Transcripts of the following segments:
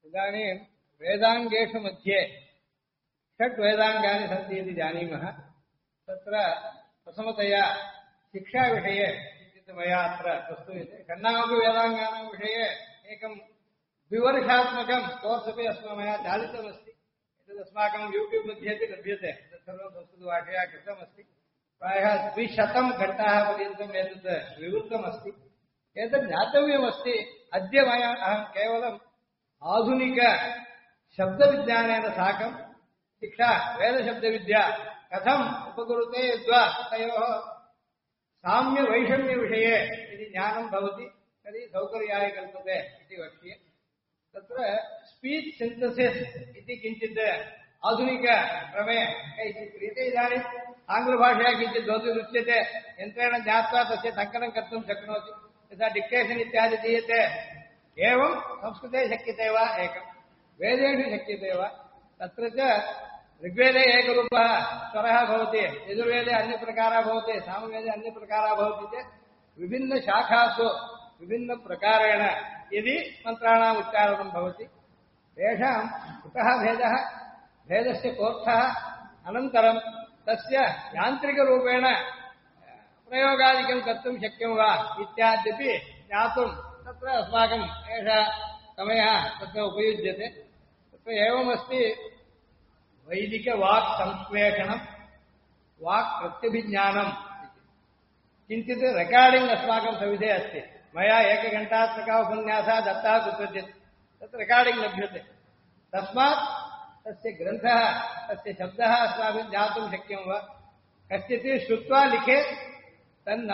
इदानीं वेदाङ्गेषु मध्ये षट् वेदाङ्गानि सन्ति इति जानीमः। तत्र प्रथमतया शिक्षाविषये किञ्चित् मया अत्र प्रस्तूयते। षण्णामपि वेदाङ्गानां विषये एकं द्विवर्षात्मकं कोर्स् अपि मया चालितमस्ति। एतदस्माकं यूट्यूब् मध्ये अपि लभ्यते। तत्सर्वं संस्कृतभाषया कृतमस्ति। प्रायः 200 घण्टाः पर्यन्तम् एतत् विवृतमस्ति। एतत् ज्ञातव्यमस्ति। अद्य मया अहं केवलम् आधुनिक शब्दविज्ञानेन साकं शिक्षा वेदशब्दविद्या कथम् उपकुरुते यद्वा तयोः साम्यवैषम्यविषये यदि ज्ञानं भवति तर्हि सौकर्याय कल्पते इति वक्ष्ये। तत्र स्पीच् सिन्थसिस् इति किञ्चित् आधुनिकक्रमे किञ्चित् क्रियते। इदानीम् आङ्ग्लभाषया किञ्चित् भवति यन्त्रेण ज्ञात्वा तस्य टङ्कनं कर्तुं शक्नोति। यथा डिक्टेशन् इत्यादि दीयते एवं संस्कृते शक्यते वा एकं वेदेषु शक्यते वा? तत्र च ऋग्वेदे एकरूपः स्वरः भवति, यजुर्वेदे अन्यप्रकारः भवति, सामवेदे अन्यप्रकारः भवति चेत् विभिन्नशाखासु विभिन्नप्रकारेण यदि मन्त्राणाम् उच्चारणं भवति तेषां कुतः भेदः, भेदस्य कोऽर्थः, अनन्तरं तस्य यान्त्रिकरूपेण प्रयोगादिकं कर्तुं शक्यं वा इत्याद्यपि ज्ञातुं तत्र अस्माकम् एषः समयः तत्र उपयुज्यते। तत्र एवमस्ति वैदिकवाक् संश्लेषणं वाक् प्रत्यभिज्ञानम् किञ्चित् रेकार्डिङ्ग् अस्माकं सविधे अस्ति। मया एकघण्टात्मकः उपन्यासः दत्तः कुत्रचित् तत् रेकार्डिङ्ग् लभ्यते। तस्मात् तस्य ग्रन्थः तस्य शब्दः अस्माभिः ज्ञातुं शक्यं वा? कश्चित् श्रुत्वा लिखेत् तन्न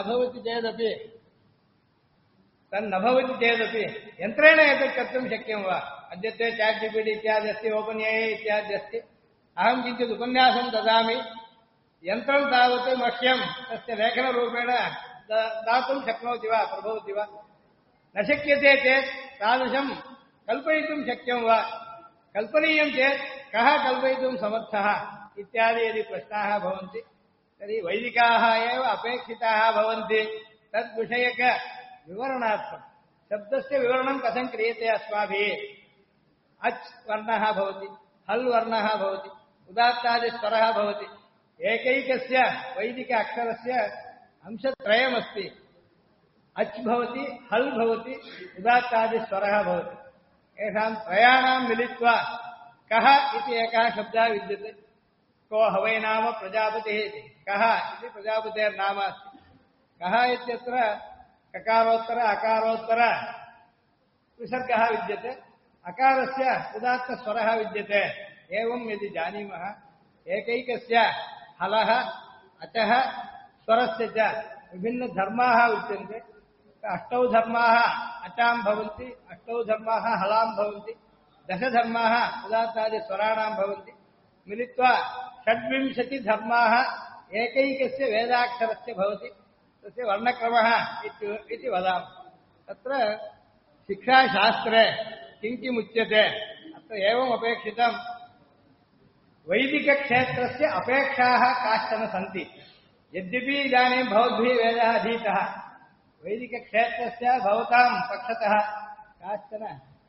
भवति चेदपि यन्त्रेण एतत् कर्तुं शक्यं वा? अद्यत्वे चाट् जीपीटी इत्यादि अस्ति, ओपन् एआई इत्यादि अस्ति। अहं किञ्चित् उपन्यासं ददामि, यन्त्रं तावत् मह्यं तस्य लेखनरूपेण दातुं शक्नोति वा, प्रभवति वा? न शक्यते चेत् तादृशं कल्पयितुं शक्यं वा? कल्पनीयं चेत् कः कल्पयितुं समर्थः इत्यादि यदि प्रश्नाः भवन्ति तर्हि वैदिकाः एव अपेक्षिताः भवन्ति। तद्विषयकविवरणार्थं शब्दस्य विवरणं कथं क्रियते अस्माभिः। अच् वर्णः भवति, हल् वर्णः भवति, उदात्तादिस्वरः भवति। एकैकस्य वैदिक अक्षरस्य अंशत्रयमस्ति। अच् भवति, हल् भवति, उदात्तादिस्वरः भवति। एषां त्रयाणां मिलित्वा कः इति एकः शब्दः विद्यते। को हवै नाम प्रजापतिः इति कः इति प्रजापतेर्नाम अस्ति। कः इत्यत्र ककारोत्तर अकारोत्तर विसर्गः विद्यते, अकारस्य उदात्तस्वरः विद्यते। एवं यदि जानीमः एकैकस्य हलः अचः स्वरस्य च विभिन्नधर्माः उच्यन्ते। अष्टौ धर्माः अचां भवन्ति, अष्टौ धर्माः हलां भवन्ति, दशधर्माः उदात्तादिस्वराणां भवन्ति। मिलित्वा 26 धर्माः एकैकस्य वेदाक्षरस्य भवति। तस्य वर्णक्रमः इति वदामः। तत्र शिक्षाशास्त्रे किं किमुच्यते अत्र एवम् अपेक्षितं। वैदिकक्षेत्रस्य अपेक्षाः काश्चन सन्ति। यद्यपि इदानीं भवद्भिः वेदः अधीतः, वैदिकक्षेत्रस्य भवतां पक्षतः काश्चन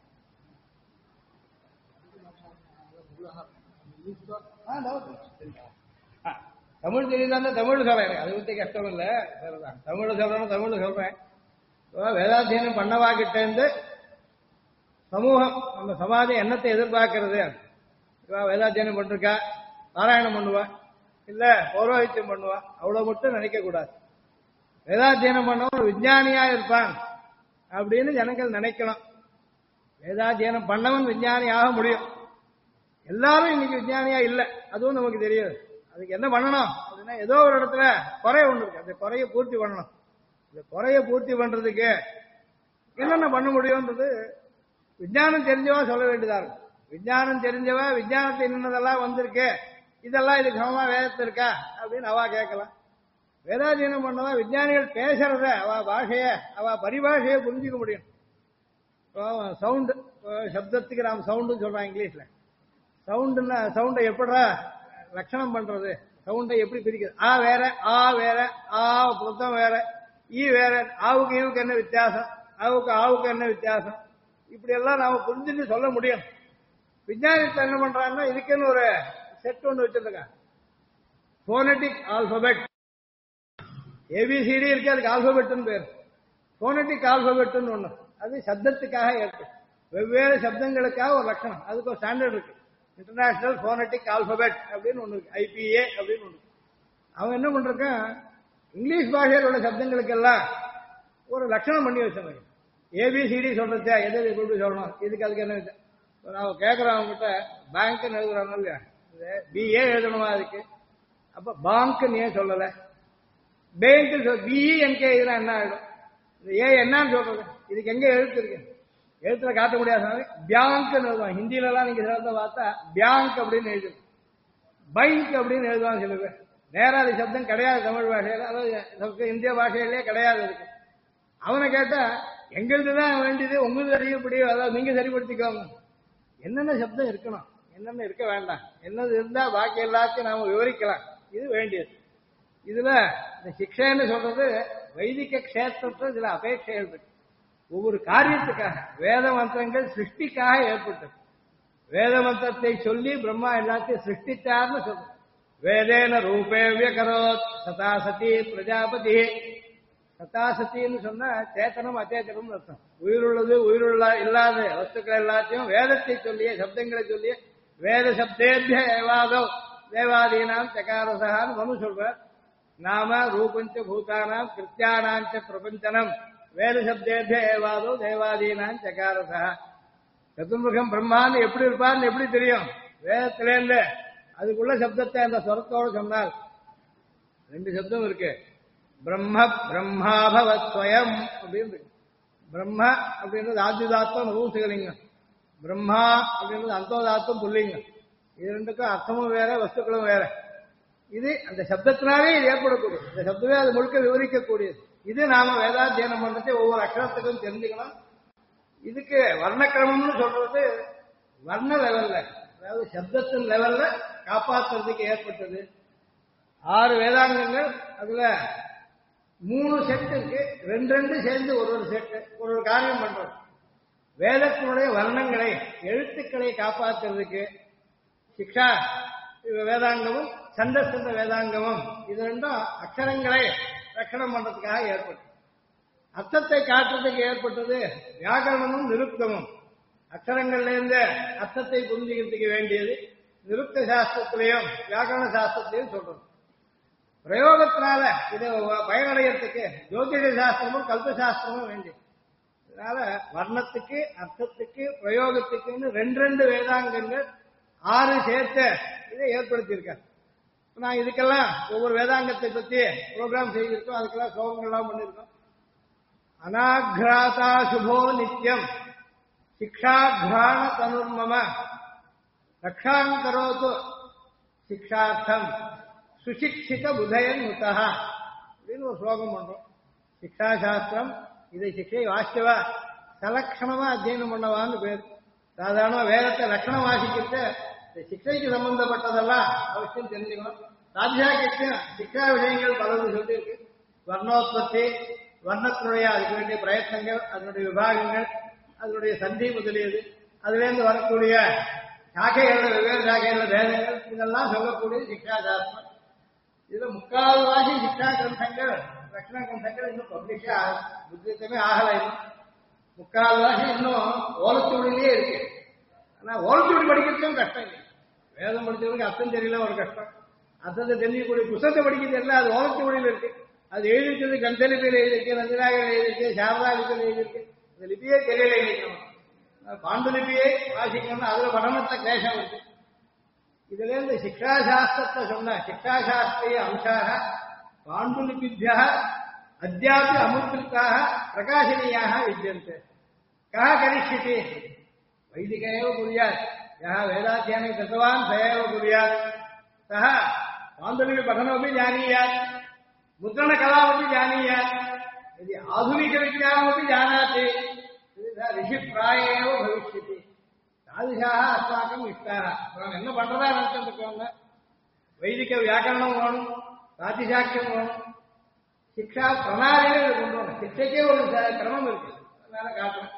தமிழ் தெரியுதான்னு தமிழ் சொல்றேன், அதை பற்றி கஷ்டம் இல்லை, தமிழ் சொல்றேன்னு தமிழ் சொல்றேன். வேதாத்தியனம் பண்ணவாக்கிட்டேருந்து சமூகம் நம்ம சமாஜம் என்னத்தை எதிர்பார்க்கறது? வேதாத்தியனம் பண்ணிருக்கா, நாராயணம் பண்ணுவா, இல்ல பௌரோஹித்யம் பண்ணுவா, அவ்வளவு மட்டும் நினைக்க கூடாது. வேதாத்தியனம் பண்ணவன் விஞ்ஞானியா இருப்பான் அப்படின்னு ஜனங்கள் நினைக்கணும். வேதாத்தியனம் பண்ணவன் விஞ்ஞானி ஆக முடியும். எல்லாரும் இன்னைக்கு விஞ்ஞானியா இல்லை, அதுவும் நமக்கு தெரியாது. அதுக்கு என்ன பண்ணணும் அப்படின்னா, ஏதோ ஒரு இடத்துல குறை ஒன்று இருக்கு, அந்த குறையை பூர்த்தி பண்ணணும். இந்த குறையை பூர்த்தி பண்றதுக்கு என்னென்ன பண்ண முடியும்ன்றது விஞ்ஞானம் தெரிஞ்சவா சொல்ல வேண்டியதா இருக்கும். விஞ்ஞானம் தெரிஞ்சவா விஞ்ஞானத்தை என்னதெல்லாம் வந்திருக்கு, இதெல்லாம் இதுக்கு சமமா வேதத்தில் இருக்கா அப்படின்னு அவ கேட்கலாம். வேதாதீனம் பண்ணவா விஞ்ஞானிகள் பேசுறத அவ பாஷைய அவ பரிபாஷையை புரிஞ்சுக்க முடியும். சவுண்டு, சப்தத்துக்கு நாம் சவுண்டுன்னு சொல்றோம் இங்கிலீஷ்ல. சவுண்டுன்னா சவுண்டை எப்படா லட்சணம் பண்றது, சவுண்டை எப்படி பிரிக்கிறது? ஆ வேற, ஆ வேற, ஆ புத்தம் வேற, ஈ வேற, ஆவுக்கு ஈவுக்கு என்ன வித்தியாசம், ஆவுக்கு ஆவுக்கு என்ன வித்தியாசம், இப்படி எல்லாம் நாம புரிஞ்சுன்னு சொல்ல முடியும். விஞ்ஞானத்தை என்ன பண்றாங்கன்னா இதுக்குன்னு ஒரு செட் ஒன்று வச்சிருக்காங்க. போனடிக் ஆல்பபெட், ஏபிசிடி இருக்கு, அதுக்கு ஆல்பபெட்னு பேர். போனடிக் ஆல்பபெட்னு ஒண்ணு, அது சப்தத்துக்காக ஏற்படும். வெவ்வேறு சப்தங்களுக்காக ஒரு லட்சணம், அதுக்கு ஒரு ஸ்டாண்டர்ட் இருக்கு. இன்டர்நேஷனல் போனடிக் ஆல்பபெட் அப்படின்னு ஒண்ணு இருக்கு, ஐபிஏ அப்படின்னு ஒண்ணு. அவன் என்ன பண்றான், இங்கிலீஷ் பாஷையில் உள்ள சப்தங்களுக்கெல்லாம் ஒரு லட்சணம் பண்ணி வச்சாங்க. ஏபிசிடி சொல்றதா எதை எப்படி சொல்லணும், இதுக்கு அதுக்கு என்ன வச்சா நான் கேட்கறேன் அவங்ககிட்ட, பேங்க் எழுதுறாங்க இல்லையா, பிஏ எழுதணுமா அதுக்கு, அப்ப பாங்க் ஏன் சொல்லல, பேங்க் பிஇஎன்கே எழுதுனா என்ன ஆயிடும், ஏ என்னன்னு சொல்றது, இதுக்கு எங்க எழுத்து இருக்கு, எழுத்துல காட்ட முடியாது. பியாங்க் எழுதுவாங்க, ஹிந்தில எல்லாம் நீங்க சிறந்த பார்த்தா பியாங்க் அப்படின்னு எழுது, பைங்க் அப்படின்னு எழுதுவாங்க சில பேர். நேராதி சப்தம் கிடையாது தமிழ் பாஷையில, அதாவது இந்திய பாஷையிலே கிடையாது இருக்கு. அவனை கேட்டா எங்களுக்கு தான் வேண்டியது, உங்களுக்கு அறியப்படி, அதாவது நீங்க சரிப்படுத்திக்கோங்க. என்னென்ன சப்தம் இருக்கணும், என்னென்ன இருக்க வேண்டாம், என்னது இருந்தா பாக்கி எல்லாத்தையும் நாம விவரிக்கலாம், இது வேண்டியது. இதுல இந்த சிக்ஷைன்னு சொல்றது வைதிக கஷேத்திரத்துல இதுல அபேட்சைகள் இருக்கு. ஒவ்வொரு காரியத்துக்காக வேத மந்திரங்கள் சிருஷ்டிக்காக ஏற்பட்டது. வேத மந்திரத்தை சொல்லி பிரம்மா எல்லாத்தையும் சிருஷ்டித்தார்னு சொல்றது. வேதேன ரூபேவிய கரோத் சதா சதி பிரஜாபதி. சதாசத்தின்னு சொன்னா சேத்தனம் அச்சேத்தனம் அர்த்தம். உயிருள்ளது உயிருள்ள இல்லாத வஸ்துக்கள் எல்லாத்தையும் வேதத்தை சொல்லிய சப்தங்களை சொல்லிய வேத சப்தேபிய ஏவாதோ தேவாதீனாம் சகாரசான்னு மனு சொல்றார். நாம ரூபஞ்ச பூதானாம் கிருத்தியானாஞ்ச பிரபஞ்சனம் வேத சப்தேபிய ஏவாதோ தேவாதீனாம் சகாரசா. சதுர்முகம் பிரம்மான்னு எப்படி இருப்பார்னு எப்படி தெரியும், வேதத்திலேருந்து அதுக்குள்ள சப்தத்தை அந்த ஸ்வரத்தோடு சொன்னால். ரெண்டு சப்தம் இருக்கு, பிரம்ம பிரம்மாபவத் ஸ்வயம் அப்படின்னு. பிரம்ம அப்படின்றது ஆத்யுதாத்தம் நபும்சகலிங்கம், பிரம்மா அப்படின்றது அந்தோதாத்தம் புல்லிங்கம். இது ரெண்டுக்கும் அர்த்தமும் வேற வஸ்துக்களும் வேற. இது அந்த சப்தத்தினாலே இது ஏற்படக்கூடியது, இந்த சப்தமே அது முழுக்க விவரிக்கக்கூடியது. இது நாம வேதாத்தியனம் பண்றது ஒவ்வொரு அக்ஷரத்துக்கும் தெரிஞ்சுக்கணும். இதுக்கு வர்ணக்கிரமம்னு சொல்றது வர்ண லெவல்ல, அதாவது சப்தத்தின் லெவல்ல காப்பாற்றுறதுக்கு ஏற்பட்டது. 6 வேதாங்கங்கள், அதுல 3 செட் இருக்கு, 2 சேர்ந்து ஒரு செட்டு ஒரு காரியம் பண்றது. வேதத்தினுடைய வர்ணங்களை எழுத்துக்களை காப்பாற்றுறதுக்கு சிக்ஷா வேதாங்கமும் சந்தஸ்கந்த வேதாங்கமும் இது ரெண்டும் அக்ஷரங்களை ரட்சணம் பண்றதுக்காக ஏற்பட்டது. அர்த்தத்தை காட்டுறதுக்கு ஏற்பட்டது வியாக்கரணமும் நிருக்தமும். அக்ஷரங்கள்ல இருந்து அர்த்தத்தை புரிஞ்சுக்கிறதுக்கு வேண்டியது நிருக்த சாஸ்திரத்திலையும் வியாக்கரண சாஸ்திரத்திலையும் சொல்றது. பிரயோகத்தினால இதை பயனடைகிறதுக்கு ஜோதிட சாஸ்திரமும் கல்பசாஸ்திரமும் வேண்டியது. அதனால வர்ணத்துக்கு அர்த்தத்துக்கு பிரயோகத்துக்குன்னு 2 வேதாங்கங்கள் 6 சேர்த்து இதை ஏற்படுத்தியிருக்காரு. நான் இதுக்கெல்லாம் ஒவ்வொரு வேதாங்கத்தை பத்தி ப்ரோக்ராம் செய்திருக்கோம், அதுக்கெல்லாம் ஸ்லோகங்கள்லாம் பண்ணியிருக்கோம். அநாக்ராதா சுபோ நித்யம் சிக்ஷாக்ராண தனுர்மம ரக்ஷாங்கரோது சிக்ஷார்த்தம் சுசிக்ஷித புதயன் முத்தா அப்படின்னு ஒரு ஸ்லோகம் பண்றோம். சிக்ஷாசாஸ்திரம் இதை சிக்ஷை வாசிக்கவா சலக்ஷணமா அத்தியனம் பண்ணவான்னு பேர். சாதாரண வேதத்தை லட்சணம் வாசிக்கிட்டு இந்த சிக்ஷைக்கு சம்பந்தப்பட்டதெல்லாம் அவசியம் தெரிஞ்சுக்கணும். ராஜ்யாக்கியம் சிக்ஷா விஷயங்கள் பலது சொல்லியிருக்கு. வர்ணோத்பத்தி, வர்ணத்தினுடைய அதுக்கு வேண்டிய பிரயத்னங்கள், அதனுடைய விபாகங்கள், அதனுடைய சந்தி முதலியது, அதுலேருந்து வரக்கூடிய சாக்கைகள், வெவ்வேறு சாக்கைகள் வேதங்கள், இதெல்லாம் சொல்லக்கூடிய சிக்ஷாசாஸ்திரம். இதுல 3/4 சிக்ஷா கிரந்தங்கள் ரட்சண கிரந்தங்கள் இன்னும் பப்ளிஷே புத்தியமே ஆகல. இன்னும் 3/4 இன்னும் ஓலச்சுவடியிலேயே இருக்கு. ஆனா ஓலச்சுவடி படிக்கிறதும் கஷ்டம் இல்லை. வேதம் படிச்சவங்களுக்கு அர்த்தம் தெரியல ஒரு கஷ்டம், அர்த்தத்தை தெரிஞ்சக்கூடிய புத்தகத்தை படிக்கிறது எல்லாம் அது ஓலச்சுவடியில் இருக்கு. அது எழுதிக்கிறது கந்தலிபியில் எழுதியிருக்கு, நந்திராகர் எழுதியிருக்கு, சாரதா லிபியில் எழுதியிருக்கு. இந்த லிபியே தெரியல எழுதிக்கணும். பாண்டுலிபியை வாசிக்கணும்னா அதுல படமத்த கிளேசம் இருக்கு. இதுல இருந்து சிக்ஷாசாஸ்திரத்தை சொன்ன சிக்ஷாசாஸ்திரிய அம்சாக பாண்டுலிபிபியா அத்தியாபி அமுத்ரிதாக பிரகாசனீயாக வித்யந்தே. கா கரிஷ்யதி வைதிகேவ குர்யாத் யः வேதாத்தியானம் கிருத்தவான் स एव कुर्यात् सः पाण्डुलिपि पठनमपि जानीयात् मुद्रणकलामपि जानीयात् यदि आधुनिकविज्ञानमपि जानाति ऋषिप्राय एव भविष्यति. तादृशाः अस्माकम् इष्टाः. நாம் என்ன பண்றதா நினைச்சிருக்கோங்க, வைதிக வியாக்கரணம் வேணும், ராஜசாக்கியம் வேணும், சிக்ஷா பிரணாலிகள் கொண்டு வரணும். சிக்ஷைக்கே ஒரு கிரமம் இருக்கு, அதனால காட்டுறேன்.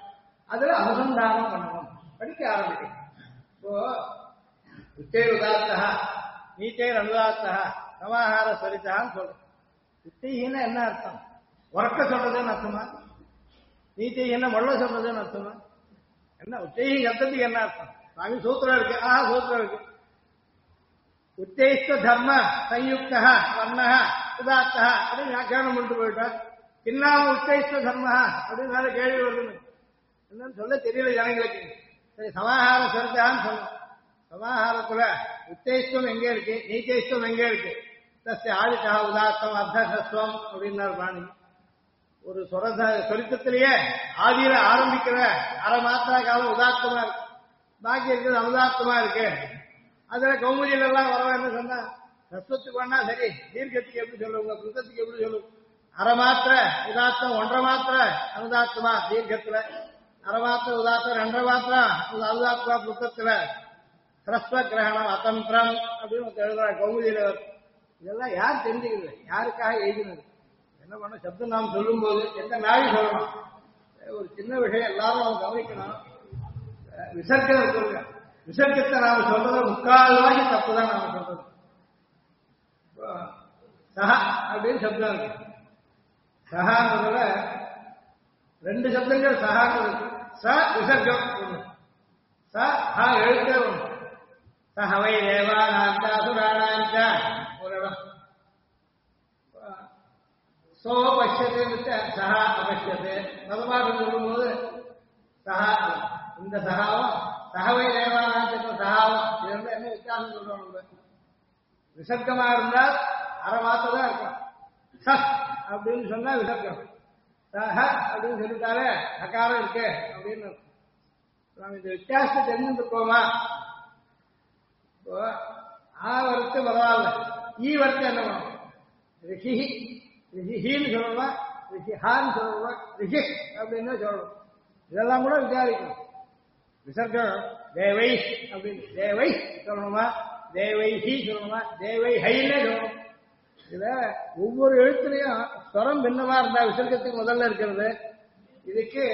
அதுல அனுசந்தானம் பண்ணணும், படிக்க ஆரம்பிக்கணும். இப்போ உச்சை உதாத்தா நீச்சை அனுதாத்தா சமாஹார சரிதான்னு சொல்றோம். உச்சைன்னா என்ன அர்த்தம்? உறக்க சொல்றதுன்னு அர்த்தமா? நீச்சைன்னா மொள்ள சொல்றதுன்னு அர்த்தமா? என்ன உச்சை சப்தத்துக்கு என்ன அர்த்தம்? சுவாமி சூத்திரம் இருக்கு, சூத்திரம் இருக்கு. உச்சைஸ்த தர்ம சயுக்த வர்ண உதாத்த அப்படின்னு வியாக்கியானம் பண்ணிட்டு போயிட்டார். இன்னாம உச்சைஸ்த தர்ம அப்படின்னு வேற கேள்வி வருது. என்னன்னு சொல்ல தெரியல ஜனங்களுக்கு. சரி, சமாஹார சரிதான்னு சொன்னோம். சமாஹாரத்துல உச்சைஸ்தம் எங்க இருக்கு, நீச்சைஸ்தம் எங்க இருக்கு? தஸ்ய ஆதித்தா உதாத்தம் அர்த்தஸ்வம் அப்படின்னாரு பாணி. ஒரு சொரித்தத்திலேயே ஆதியில ஆரம்பிக்கிற அரை மாத்திரா காலம் உதாத்தமா இருக்கு, பாக்கி இருக்கிறது அனுதாத்தமா இருக்கு. அதுல கௌமுதியில எல்லாம் வரவேன்னு சொன்னா ரஸ்வத்துக்கு வேணா சரி, தீர்க்கத்துக்கு எப்படி சொல்லுவாங்க, புத்தத்துக்கு எப்படி சொல்லுவோம்? அரை மாத்திர உதாத்தம், ஒன்றரை மாத்திர அனுதாத்தமா தீர்க்கத்துல, அரை மாத்திர உதாத்தம், ரெண்டரை மாத்திரம் அனுதாத்தமா புத்தத்துல, ஹ்ரஸ்வ கிரகணம் அத்தந்திரம் அப்படின்னு எழுதுற கௌமுதியில. இதெல்லாம் யார் தெரிஞ்சுக்கிறது? யாருக்காக எழுதினது? என்ன பண்ண சப்தம் நாம் சொல்லும் போது எந்த நாளை சொல்லணும்? ஒரு சின்ன விஷயம் எல்லாரும் நம்ம கவனிக்கணும். விசர்க்கம் சொல்லுங்க, விசர்க்கத்தை நாம சொல்றது முக்கால்வாசி தப்பு தான் நாம சொல்றது. சஹா அப்படின்னு சப்தம் இருக்கு. சஹான்றதுல ரெண்டு சப்தங்கள் சஹான்னு இருக்கு. ச விசர்க்கம் ஒண்ணு, ச ஹா எழுத்தே ஒண்ணு. சஹவை தேவானாந்த அசுராணாந்த ஒரு இடம். சோ பட்சத்தை சஹா அபட்சத்து பதமாட்டம் சொல்லும்போது சஹா, இந்த சகாவும் சகவை தேவானாந்த சகாவும் இது வந்து என்ன வித்தியாசம் சொல்றோம்? விசர்க்கமா இருந்தால் அரை மாத்த தான் இருக்கும். ச அப்படின்னு சொன்னா விசர்க்கம், சஹ அப்படின்னு சொல்லிட்டாலே அகாரம் இருக்கு அப்படின்னு நாம் இந்த வித்தியாசத்தை தெரிஞ்சுருக்கோமா? ஆ வர்த்து பரவாயில்ல, ஈ வர்த்து என்ன பண்ணும்? ரிஷி ரிஷின்னு சொல்லணும், ரிஷிஹான்னு சொல்லணும், ரிஷி அப்படின்னு சொல்லணும். இதெல்லாம் கூட விசாரிக்கணும். விசர்க்கம் தேவை அப்படின்னு தேவை சொல்லணுமா, தேவை ஹி சொல்லணுமா, தேவை ஹைன்னே சொல்லணும். இதுல ஒவ்வொரு எழுத்துலையும் ஸ்வரம் பின்னமா இருந்தா விசர்க்கத்துக்கு முதல்ல இருக்கிறது. இதுக்கு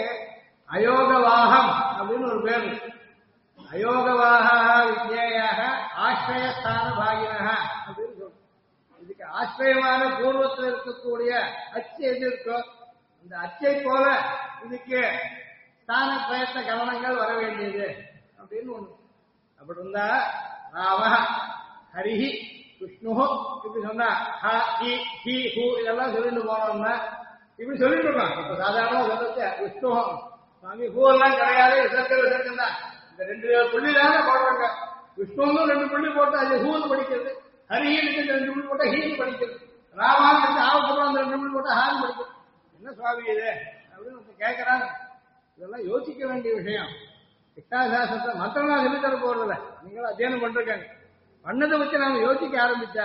அயோகவாகம் அப்படின்னு ஒரு பேர். அயோகவாக வித்யாக ஆசிரயஸ்தான பாகினக அப்படின்னு சொல்றோம். இதுக்கு ஆசிரியமான பூர்வத்தில் இருக்கக்கூடிய அச்சு எது இருக்கோ அந்த அச்சை போல இதுக்கு ஸ்தான பிரயத்த கவனங்கள் வர வேண்டியது அப்படின்னு ஒண்ணு. அப்படி இருந்தா ராம ஹரிஹி விஷ்ணு இப்படி சொன்னா ஹ இ ஹி ஹூ இதெல்லாம் சொல்லிட்டு போனோம்னா இப்படி சொல்லிட்டு இருக்கோம். இப்ப சாதாரணமா சொல்றது விஷ்ணு சுவாமி ஹூ எல்லாம் கிடையாது, விசர்க்கம் தான். இந்த ரெண்டு புள்ளி தானே போடுறாங்க. விஷ்ணுன்னு ரெண்டு புள்ளி போட்டு அது ஹூன்னு படிக்கிறது, ஹரிஹின்னு ரெண்டு புள்ளி போட்டா ஹீன்னு படிக்கிறது, ராமான்னு ஆவப்புறம் அந்த ரெண்டு புள்ளி போட்டா ஹான்னு படிக்கிறது. என்ன சுவாமி இது அப்படின்னு கேட்கறாங்க. இதெல்லாம் யோசிக்க வேண்டிய விஷயம். சிக்ஷாசாஸ்திரத்தை மற்றவங்க சொல்லித்தர போறதில்ல, நீங்களும் அத்தியனம் பண்றாங்க. பண்ணதை வச்சு நாம யோசிக்க ஆரம்பிச்சா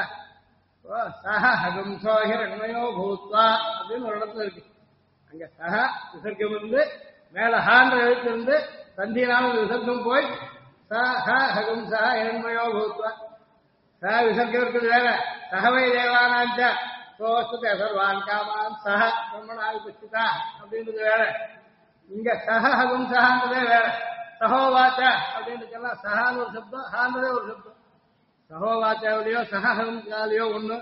சஹ ஹகம்சோ ஹிரண்மயோ பூத்வா அப்படின்னு ஒரு இடத்துல இருக்கு. அங்க சஹ விசர்க்கம் இருந்து மேல ஹான்ற எழுத்து இருந்து சந்தியினால விசர்க்கம் போய் சஹ ஹகம்சா ஹிரண்மயோ பூத்வா. சஹ விசர்க்கம் இருக்குது வேற. சஹவை தேவானாஞ்ச சோஸ்துதே சர்வான் காமான் சஹ பிரம்மணா விபச்சிதா அப்படின்றது வேற. இங்க சஹ ஹகம்சஹான்றதே வேற. சஹோவாச்ச அப்படின்றதுக்கெல்லாம் சஹான்னு ஒரு சப்தம், ஹான்றதே ஒரு சப்தம். சகோவாச்சாவிலையோ சகஹம்காலையோ ஒண்ணு.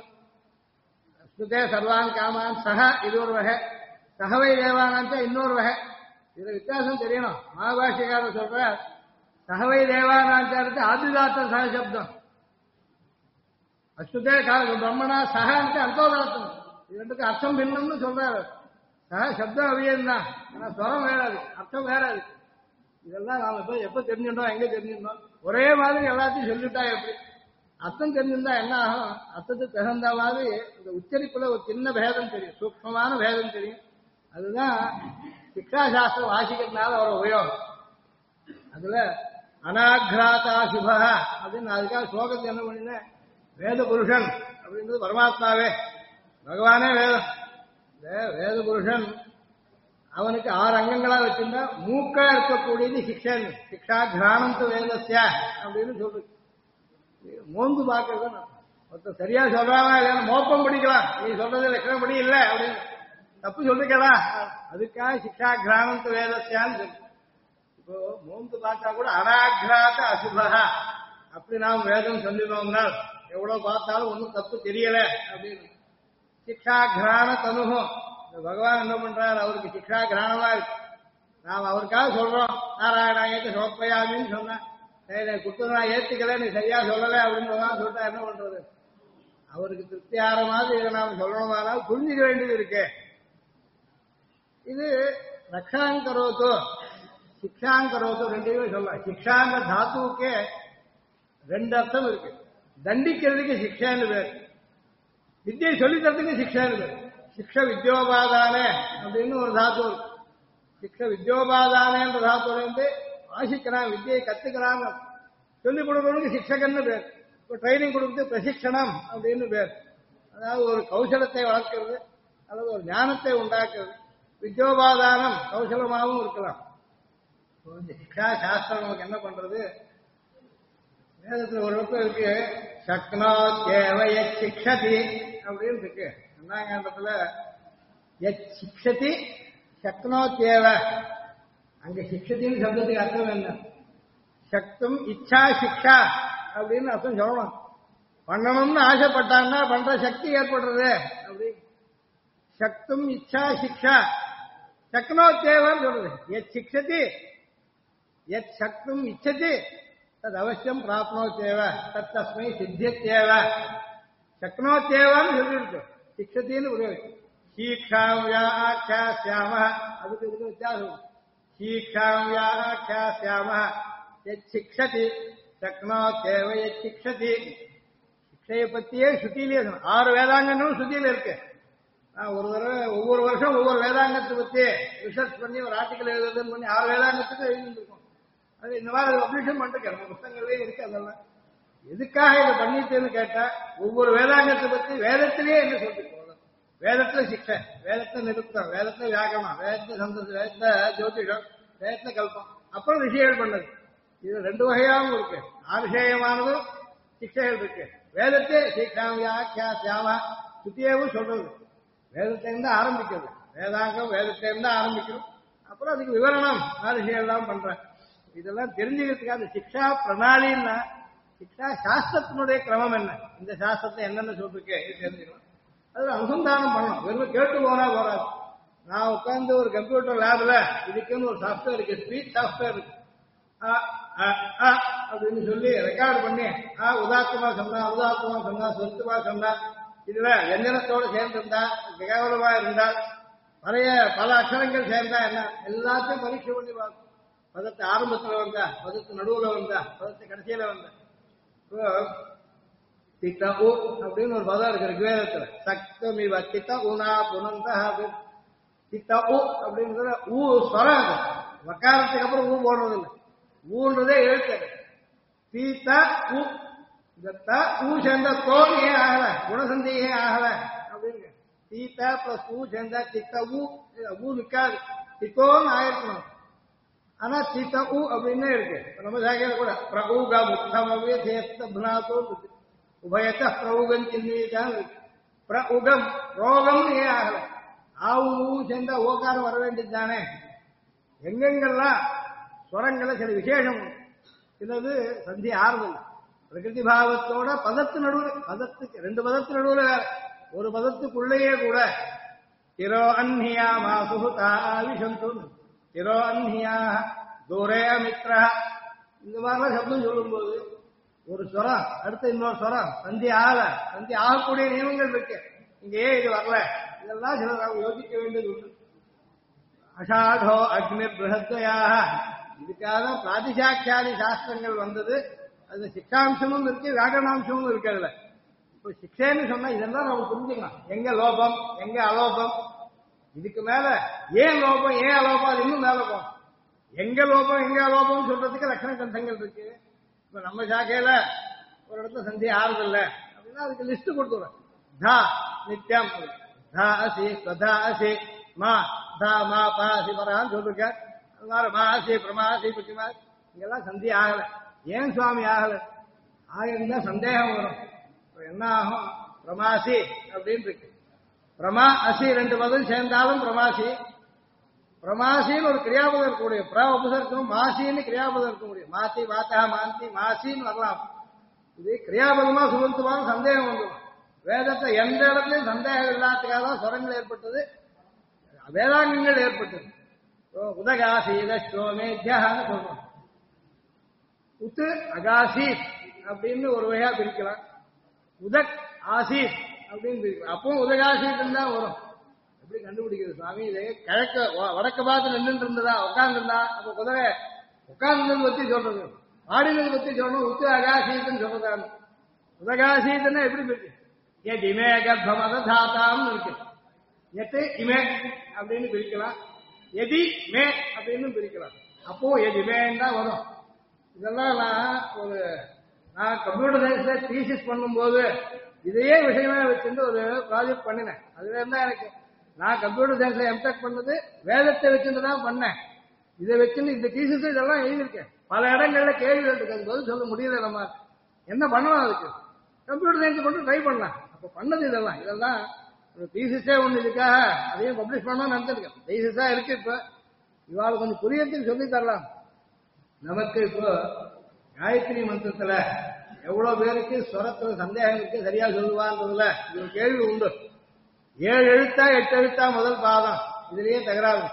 ஸ்துதே சர்வான் காமான் சஹ இது ஒரு வகை, சகவை தேவானாந்த இன்னொரு வகை. இதுல வித்தியாசம் தெரியணும். மகாபாஷ்யக்காரர் சொல்ற சகவை தேவானாந்தாருக்கு ஆதிதாத்த சக சப்தம், அஸ்துதே பிரம்மணா சஹன்ட்டு அர்த்தோதாத்தம். இது ரெண்டுக்கு அர்த்தம் பின்னம்னு சொல்றாரு. சக சப்தம் அவியம் தான், ஆனா ஸ்வரம் வேறாது, அர்த்தம் வேறாது. இதெல்லாம் நாம எப்ப தெரிஞ்சுட்டோம், எங்க தெரிஞ்சுட்டோம்? ஒரே மாதிரி எல்லாத்தையும் சொல்லிட்டா எப்படி? அர்த்தம் தெரிஞ்சிருந்தா என்ன ஆகும்? அர்த்தத்துக்கு தகுந்த மாதிரி இந்த உச்சரிப்புல ஒரு சின்ன பேதம் தெரியும், சூக்மமான பேதம் தெரியும். அதுதான் சிக்ஷாசாஸ்திரம் வாசிக்கிறதுனால ஒரு உபயோகம். அதுல அனாகிராதா சுபா அப்படின்னு அதுக்காக ஸ்லோகத்தை என்ன பண்ணின, வேத புருஷன் அப்படின்றது பரமாத்மாவே, பகவானே வேதம். வேத புருஷன் அவனுக்கு 6 அங்கங்களா வச்சிருந்தா மூக்கா இருக்கக்கூடியது சிக்ஷன். சிக்ஷா கிரானந்து வேதஸ்ய அப்படின்னு சொல்றது. மோந்து பார்க்கறது ஒருத்தர் சரியா சொல்றாங்க, மோப்பம் பிடிக்கலாம், நீ சொல்றது லட்சணப்படி இல்லை அப்படின்னு தப்பு சொல்லிக்கலாம். அதுக்காக சிக்ஷா கிரானந்து வேதஸ்யான்னு சொல்லு. இப்போ மூந்து பார்த்தா கூட அனாகிராத அசுபகா அப்படி நாம் வேதம் சொல்லினோம்னா எவ்வளவு பார்த்தாலும் ஒன்றும் தப்பு தெரியல அப்படின்னு. சிக்ஷா கிராண தனுகம் பகவான் என்ன பண்றாரு, அவருக்கு சிக்ஷா கிராணமா இருக்கு. நாம் அவருக்காக சொல்றோம் நாராயணா ஏற்று சோப்பையாமின்னு சொன்னேன், சரி குத்து நான் ஏத்துக்கல நீ சரியா சொல்லலை அப்படின்னு சொல்லிட்டா என்ன பண்றது? அவருக்கு திருப்தி ஆற மாதிரி இதை நாம் சொல்லணுமானால் புரிஞ்சுக்க வேண்டியது இருக்கு. இது ரக்ஷாங்கரோத்தோ சிக்ஷாங்கரோத்தோ ரெண்டையுமே சொல்லலாம். சிக்ஷாங்க தாத்துவுக்கே ரெண்டு அர்த்தம் இருக்கு. தண்டிக்கிறதுக்கு சிக்ஷான்னு பேர், வித்தியை சொல்லித்தரத்துக்கு சிக்ஷான்னு பேர். சிக்ஷ வித்யோபாதானே அப்படின்னு ஒரு தாத்து இருக்கு. சிக்ஷ வித்யோபாதானேன்ற தாத்துலேருந்து வாசிக்கிறான், வித்தியை கத்துக்கிறான், சொல்லிக் கொடுக்கறதுக்கு சிக்ஷகன்னு பேர். இப்போ ட்ரைனிங் கொடுத்து பிரசிக்ஷணம் அப்படின்னு பேர். அதாவது ஒரு கௌசலத்தை வளர்க்கிறது அல்லது ஒரு ஞானத்தை உண்டாக்குறது. வித்யோபாதானம் கௌசலமாகவும் இருக்கலாம். சிக்ஷா சாஸ்திரம் நமக்கு என்ன பண்றது? வேதத்துல ஒரு இடத்துல இருக்கு சக்னோ தேவய சிக்ஷதி அப்படின்னு இருக்கு. ரெண்டாம் காண்டத்துல சிக்ஷதி சக்னோ தேவ. அங்க சிக்ஷத்தின்னு சப்தத்துக்கு அர்த்தம் என்ன? சக்தும் இச்சா சிக்ஷா அப்படின்னு அர்த்தம் சொல்லணும். பண்ணணும்னு ஆசைப்பட்டாங்கன்னா பண்ற சக்தி ஏற்படுறது அப்படி. சக்தும் இச்சா சிக்ஷா சக்னோ தேவன்னு சொல்றது. எத் சிக்ஷதி எத் சக்தும் இச்சதி தது அவசியம் பிராப்னோத்தேவ தத் தஸ்மை சித்தியத்தேவ. சக்னோத்தேவான்னு சொல்லியிருக்கு, சிக்ஷத்தின்னு உபயோகிச்சு. சீக்ஷாம் வியாக்கியாஸ்யாம அதுக்கு இதுக்கு வித்தியாசம். சீக்ஷாம் வியாக்கியாஸ்யாம எத் சிக்ஷதி சக்னோத்தேவ எத் சிக்ஷதி. சிக்ஷையை பத்தியே ஸ்ருதியிலே 6 வேதாங்கங்களும் ஸ்ருதியில இருக்கு. நான் ஒரு தடவை ஒவ்வொரு வருஷம் ஒவ்வொரு வேதாங்கத்தை பத்தி ரிசர்ச் பண்ணி ஒரு ஆர்டிக்கல் எழுதுன்னு பண்ணி 6 வேதாங்கத்துக்கு எழுதிருக்கோம். அது இந்த மாதிரி பப்ளிஷன் பண்ணிருக்கேன், நம்ம புத்தகங்களே இருக்கு. அதெல்லாம் எதுக்காக இதை பண்ணிட்டேன்னு கேட்டா, ஒவ்வொரு வேதாங்கத்தை பத்தி வேதத்திலேயே என்ன சொல்லிட்டு வேதத்துல சிக்ஷை, வேதத்துல நிருத்தம், வேதத்துல வியாகரணம், வேதத்துல சந்தோஷம், வேதத்துல ஜோதிடம், வேதத்துல கல்பம், அப்புறம் ரிஷிகள் பண்ணது. இது 2 வகையாகவும் இருக்கு. ஆதிசேயமானதும் சிக்ஷைகள் இருக்கு. வேதத்தை சீக்ஷாம் வியாக்கியாஸ்யாம சுத்தியவும் சொல்றது. வேதத்திலிருந்து ஆரம்பிக்கிறது, வேதாங்கம் வேதத்திலிருந்து ஆரம்பிக்கணும். அப்புறம் அதுக்கு விவரணம் ஆதிசேயம் தான் பண்றேன். இதெல்லாம் தெரிஞ்சுக்கிறதுக்காக சிக்ஷா பிரணாலின்னா சிக்ஷா சாஸ்திரத்தினுடைய கிரமம் என்ன, இந்த சாஸ்திரத்தை என்னென்ன சொல்லிருக்கு இது தெரிஞ்சுக்கணும். அதுல அனுசந்தானம் பண்ணணும். வெறும் கேட்டு போனா போறாது. நான் உட்கார்ந்து ஒரு கம்ப்யூட்டர் லேப்ல இதுக்குன்னு ஒரு சாஃப்ட்வேர் இருக்கு, ஸ்பீச் சாஃப்ட்வேர் இருக்கு. அப்படின்னு சொல்லி ரெக்கார்டு பண்ணி உதாத்தமா சொன்னா உதாத்தமா சொன்னா சொத்துமா சொன்னா இதுல வெஞ்சனத்தோடு சேர்ந்திருந்தா கேவலமா இருந்தால் பல அக்ஷரங்கள் சேர்ந்தா என்ன எல்லாத்தையும் பரீட்சை பண்ணி பார்க்கும். பதத்தை ஆரம்பத்துல வந்தா, பதத்து நடுவுல வந்தா, பதத்தை கடைசியில வந்தா. திட்ட ஊ அப்படின்னு ஒரு பதம் இருக்கு ரிக்வேதத்துல. சக்தமிவ திட்ட ஊனா புனந்தா. திட்ட ஊ அப்படின்றது ஊ ஸ்வரம். வக்காரத்துக்கு அப்புறம் ஊ போடுறது இல்லை, ஊன்றதே எழுத்து. தீத்த ஊ, இந்த ஊ சேர்ந்த தோல் ஏன் ஆகல, குணசந்தி ஏன் ஆகல அப்படின்னு. தீத்த பிளஸ் ஊ சேர்ந்தா திட்ட ஊ, ஊ நிக்காது, தித்தோன்னு ஆயிருக்கணும். ஆனா தீத்த ஊ அப்படின்னு இருக்கு. நம்ம சாகையில கூட பிரபூக முக்தமவே சேத்தோ உபயத்த பிரவுகம் சின்னிதான் இருக்கு. பிரஉகம் ரோகம் ஏன் ஆகல, ஆவு ஊ சேர்ந்தா ஓகாரம் வர வேண்டியது தானே. எங்கெங்கெல்லாம் ஸ்வரங்களை சில விசேஷம், சிலது சந்தி ஆறுதல் பிரகிருதி பாவத்தோட பதத்து நடுவில், பதத்துக்கு 2 பதத்து நடுவில் வேற, ஒரு பதத்துக்குள்ளேயே கூட திரோ அந்நியா மாசுதா விஷந்து, திரோ அந்நியா தூரே மித்ரா, இந்த மாதிரிலாம் சப்தம் சொல்லும்போது ஒரு ஸ்வரம் அடுத்த இன்னொரு ஸ்வரம் சந்தி ஆகல, சந்தி ஆகக்கூடிய நியமங்கள் இருக்கு. இங்கே இது வரல, இதெல்லாம் சில நாம் யோசிக்க வேண்டியது உண்டு. அஷாடோ அக்னி பிரகத்வயாக, இதுக்காக பிராதிசாட்சியாதி சாஸ்திரங்கள் வந்தது. அது சிக்ஷாம்சமும் இருக்கு, வியாகரணாம்சமும் இருக்கு. அதுல இப்போ சிக்ஷைன்னு சொன்னா இதெல்லாம் நம்ம புரிஞ்சுக்கலாம். எங்க லோபம் எங்க அலோபம், இதுக்கு மேல ஏன் லோபம் ஏன் அலோபம், அது இன்னும் மேல போகும். எங்க லோபம் எங்க அலோபம் சொல்றதுக்கு லட்சண கந்தங்கள் இருக்கு. இப்ப நம்ம சாக்கையில ஒரு இடத்துல சந்தி ஆறுதில்ல அப்படின்னா அதுக்கு லிஸ்ட் கொடுத்துறோம். தா நித்தியம், தா அசி ஸ்வதா அசி மா தா மா பா அசி பரான்னு சொல்லிருக்க. மாசி பிரமாசி புத்திமா இங்கெல்லாம் சந்தி ஆகல. ஏன் சுவாமி ஆகல, ஆகிருந்தா சந்தேகம் வரும். என்ன ஆகும், பிரமாசி அப்படின்னு இருக்கு. பிரமா அசி 2 பதம் சேர்ந்தாலும் பிரமாசி, பிரமாசின்னு ஒரு கிரியாபதம் இருக்கக்கூடிய உபசர்க்கம் மாசின்னு கிரியாபதம் இருக்க முடியும். மாசி வாத்தா மாந்தி மாசின்னு வரலாம். இது கிரியாபதமா சுமத்துவான்னு சந்தேகம் வந்துடும். வேதத்தை எந்த இடத்துலயும் சந்தேகம் இல்லாததுக்காக தான் ஸ்வரங்கள் ஏற்பட்டது, வேதாங்கங்கள் ஏற்பட்டது. உதகாசீத ஸ்ரோமேத்யான்னு சொல்றோம். உத்து அகாசீத் அப்படின்னு ஒரு வகையா பிரிக்கலாம், உதக் ஆசீத் அப்படின்னு பிரிக்கலாம். அப்பவும் உதகாசீத் தான் வரும். எப்படி கண்டுபிடிக்கிறது சுவாமி? இது கிழக்க வடக்க பார்த்து நின்று இருந்ததா உட்கார்ந்து இருந்தா அப்ப குதிரை உட்கார்ந்தது பத்தி சொல்றது, ஆடினது பத்தி சொல்லணும். உத்து அகாசீத்துன்னு சொல்றதா? உதகாசீத்துன்னா எப்படி பிரிக்கு? எட் இமே கர்ப்பமதாத்தாம்னு இருக்கு. எட்டு இமே அப்படின்னு பிரிக்கலாம், எதி மே அப்படின்னு பிரிக்கலாம். அப்போ எதிமேன்னு தான் வரும். இதெல்லாம் நான் கம்ப்யூட்டர் சயின்ஸ்ல தீசிஸ் பண்ணும்போது இதையே விஷயமா வச்சுட்டு ஒரு ப்ராஜெக்ட் பண்ணினேன். அதுல இருந்தா எனக்கு நான் கம்ப்யூட்டர் சயின்ஸ்ல எம்டெக் பண்ணது வேதத்தை வச்சுட்டு தான் பண்ணேன். இதை வச்சுட்டு இந்த தீசிஸ் இதெல்லாம் எழுதியிருக்கேன். பல இடங்கள்ல கேள்விகள் இருக்கு, அது பதில் சொல்ல முடியல. நம்ம என்ன பண்ணலாம்? அதுக்கு கம்ப்யூட்டர் சயின்ஸ் மட்டும் ட்ரை பண்ணலாம். அப்ப பண்ணது இதெல்லாம் ஒரு தீசிஸே ஒண்ணு இதுக்காக அதையும் பப்ளிஷ் பண்ணணும்னு நினைச்சிருக்கேன். தீசிஸா இருக்கு. இப்ப இவாள் கொஞ்சம் புரியறதுக்கு சொல்லி தரலாம். நமக்கு இப்போ காயத்ரி மந்திரத்துல எவ்வளவு பேருக்கு ஸ்வரத்துல சந்தேகம் இருக்கு, சரியா சொல்லுவான்றதுல இது கேள்வி உண்டு. 7 எழுத்தா 8 எழுத்தா முதல் பாதம், இதுலயே தகராறு.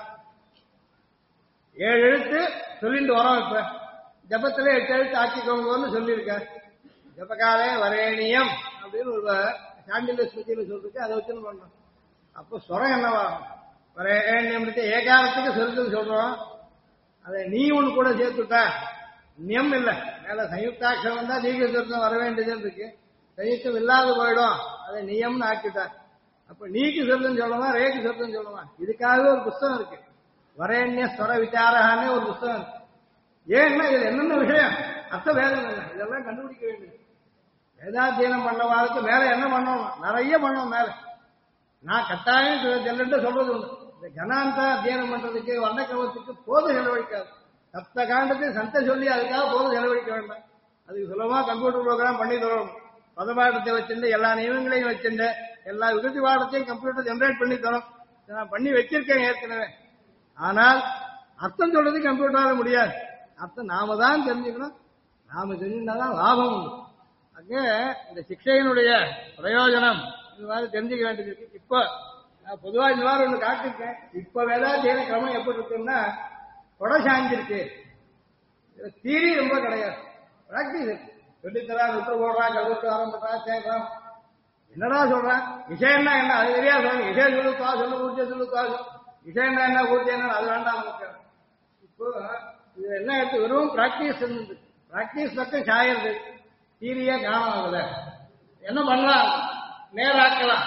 7 எழுத்து சொல்லிட்டு வரோம். இப்ப ஜபத்துல 8 எழுத்து ஆக்கிக்கோங்கன்னு சொல்லியிருக்க. ஜபகாலே வரேணியம் அப்படின்னு ஒரு சாண்டில்ய ஸ்மிருதியில சொல்லிருக்கு, அதை வச்சுன்னு பண்றோம். அப்போ ஸ்வரம் என்னவாகும்? வரேணியம் ஏகாரத்துக்கு சொல்லுன்னு சொல்றோம். அதை நீ ஒண்ணு கூட சேர்த்துட்ட நியம் இல்லை. மேல சயுக்தாட்சரம் தான் தீர்க்க சொர்க்கம் வர வேண்டியதுன்னு இருக்கு. சயுக்தம் இல்லாத போயிடும், அதை நியம்னு ஆக்கிட்டார். அப்ப நீக்கு சொல்லுன்னு சொல்லலாம், ரேக்கு சொல்லுன்னு சொல்லலாம். இதுக்காகவே ஒரு புஸ்தகம் இருக்கு, வரேண்ய ஸ்வர விசாரகானே ஒரு புஸ்தகம் இருக்கு. ஏன்னா இது என்னென்ன விஷயம், அர்த்த வேதம் இல்லை, இதெல்லாம் கண்டுபிடிக்க வேண்டியது. வேதாத்தியனம் பண்ணவாளுக்கு மேல என்ன பண்ணணும்? நிறைய பண்ணணும் மேல. நான் கட்டாயம் செல்லுன்னு சொல்றது உண்டு. இந்த கனாந்தா அத்தியனம் பண்றதுக்கு வர்ணக்கிரமத்துக்கு போது செலவழிக்காது. சப்த காண்டத்துக்கு சந்த சொல்லி அதுக்காக போது செலவழிக்க வேண்டாம். அதுக்கு சுலபமா கம்ப்யூட்டர் ப்ரோக்ராம் பண்ணி தரணும். பதபாடத்தை வச்சுட்டு எல்லா நியமங்களையும் வச்சுட்டு எல்லா விருத்தி பாடத்தையும் கம்ப்யூட்டர் ஜெனரேட் பண்ணி தரும். நான் பண்ணி வச்சிருக்கேன் ஏற்கனவே. ஆனால் அர்த்தம் சொல்றது கம்ப்யூட்டரால முடியாது. அர்த்தம் நாம தான் தெரிஞ்சுக்கணும். நாம தெரிஞ்சுட்டாதான் லாபம் உண்டு. அங்கே இந்த சிக்ஷையினுடைய பிரயோஜனம் இந்த மாதிரி தெரிஞ்சுக்க வேண்டியது இருக்கு. இப்போ நான் பொதுவா இந்த மாதிரி ஒண்ணு காட்டிருக்கேன். இப்ப வேதாத்தியன கிரமம் எப்படி இருக்குன்னா கொடை சாஞ்சிருக்கு. தீரி ரொம்ப கிடையாது, பிராக்டிஸ் இருக்கு. சொல்லித்தரா, விட்டு போடுறான், கழுத்து ஆரம்பிட்டா, சேர்க்கிறான். என்னடா சொல்றான்? விஷயம்னா என்ன அது தெரியா சொல்லுங்க. விஷயம் சொல்லுப்பா, சொல்லு பூஜை சொல்லுப்பா. விஷயம்னா என்ன, பூஜை என்ன, அது வேண்டாம் நமக்கு. இப்போ இது என்ன எடுத்து வெறும் பிராக்டிஸ் இருந்தது. பிராக்டிஸ் பக்கம் சாயிறது, தீரியா காணம் ஆகுத. என்ன பண்ணலாம்? நேராக்கலாம்.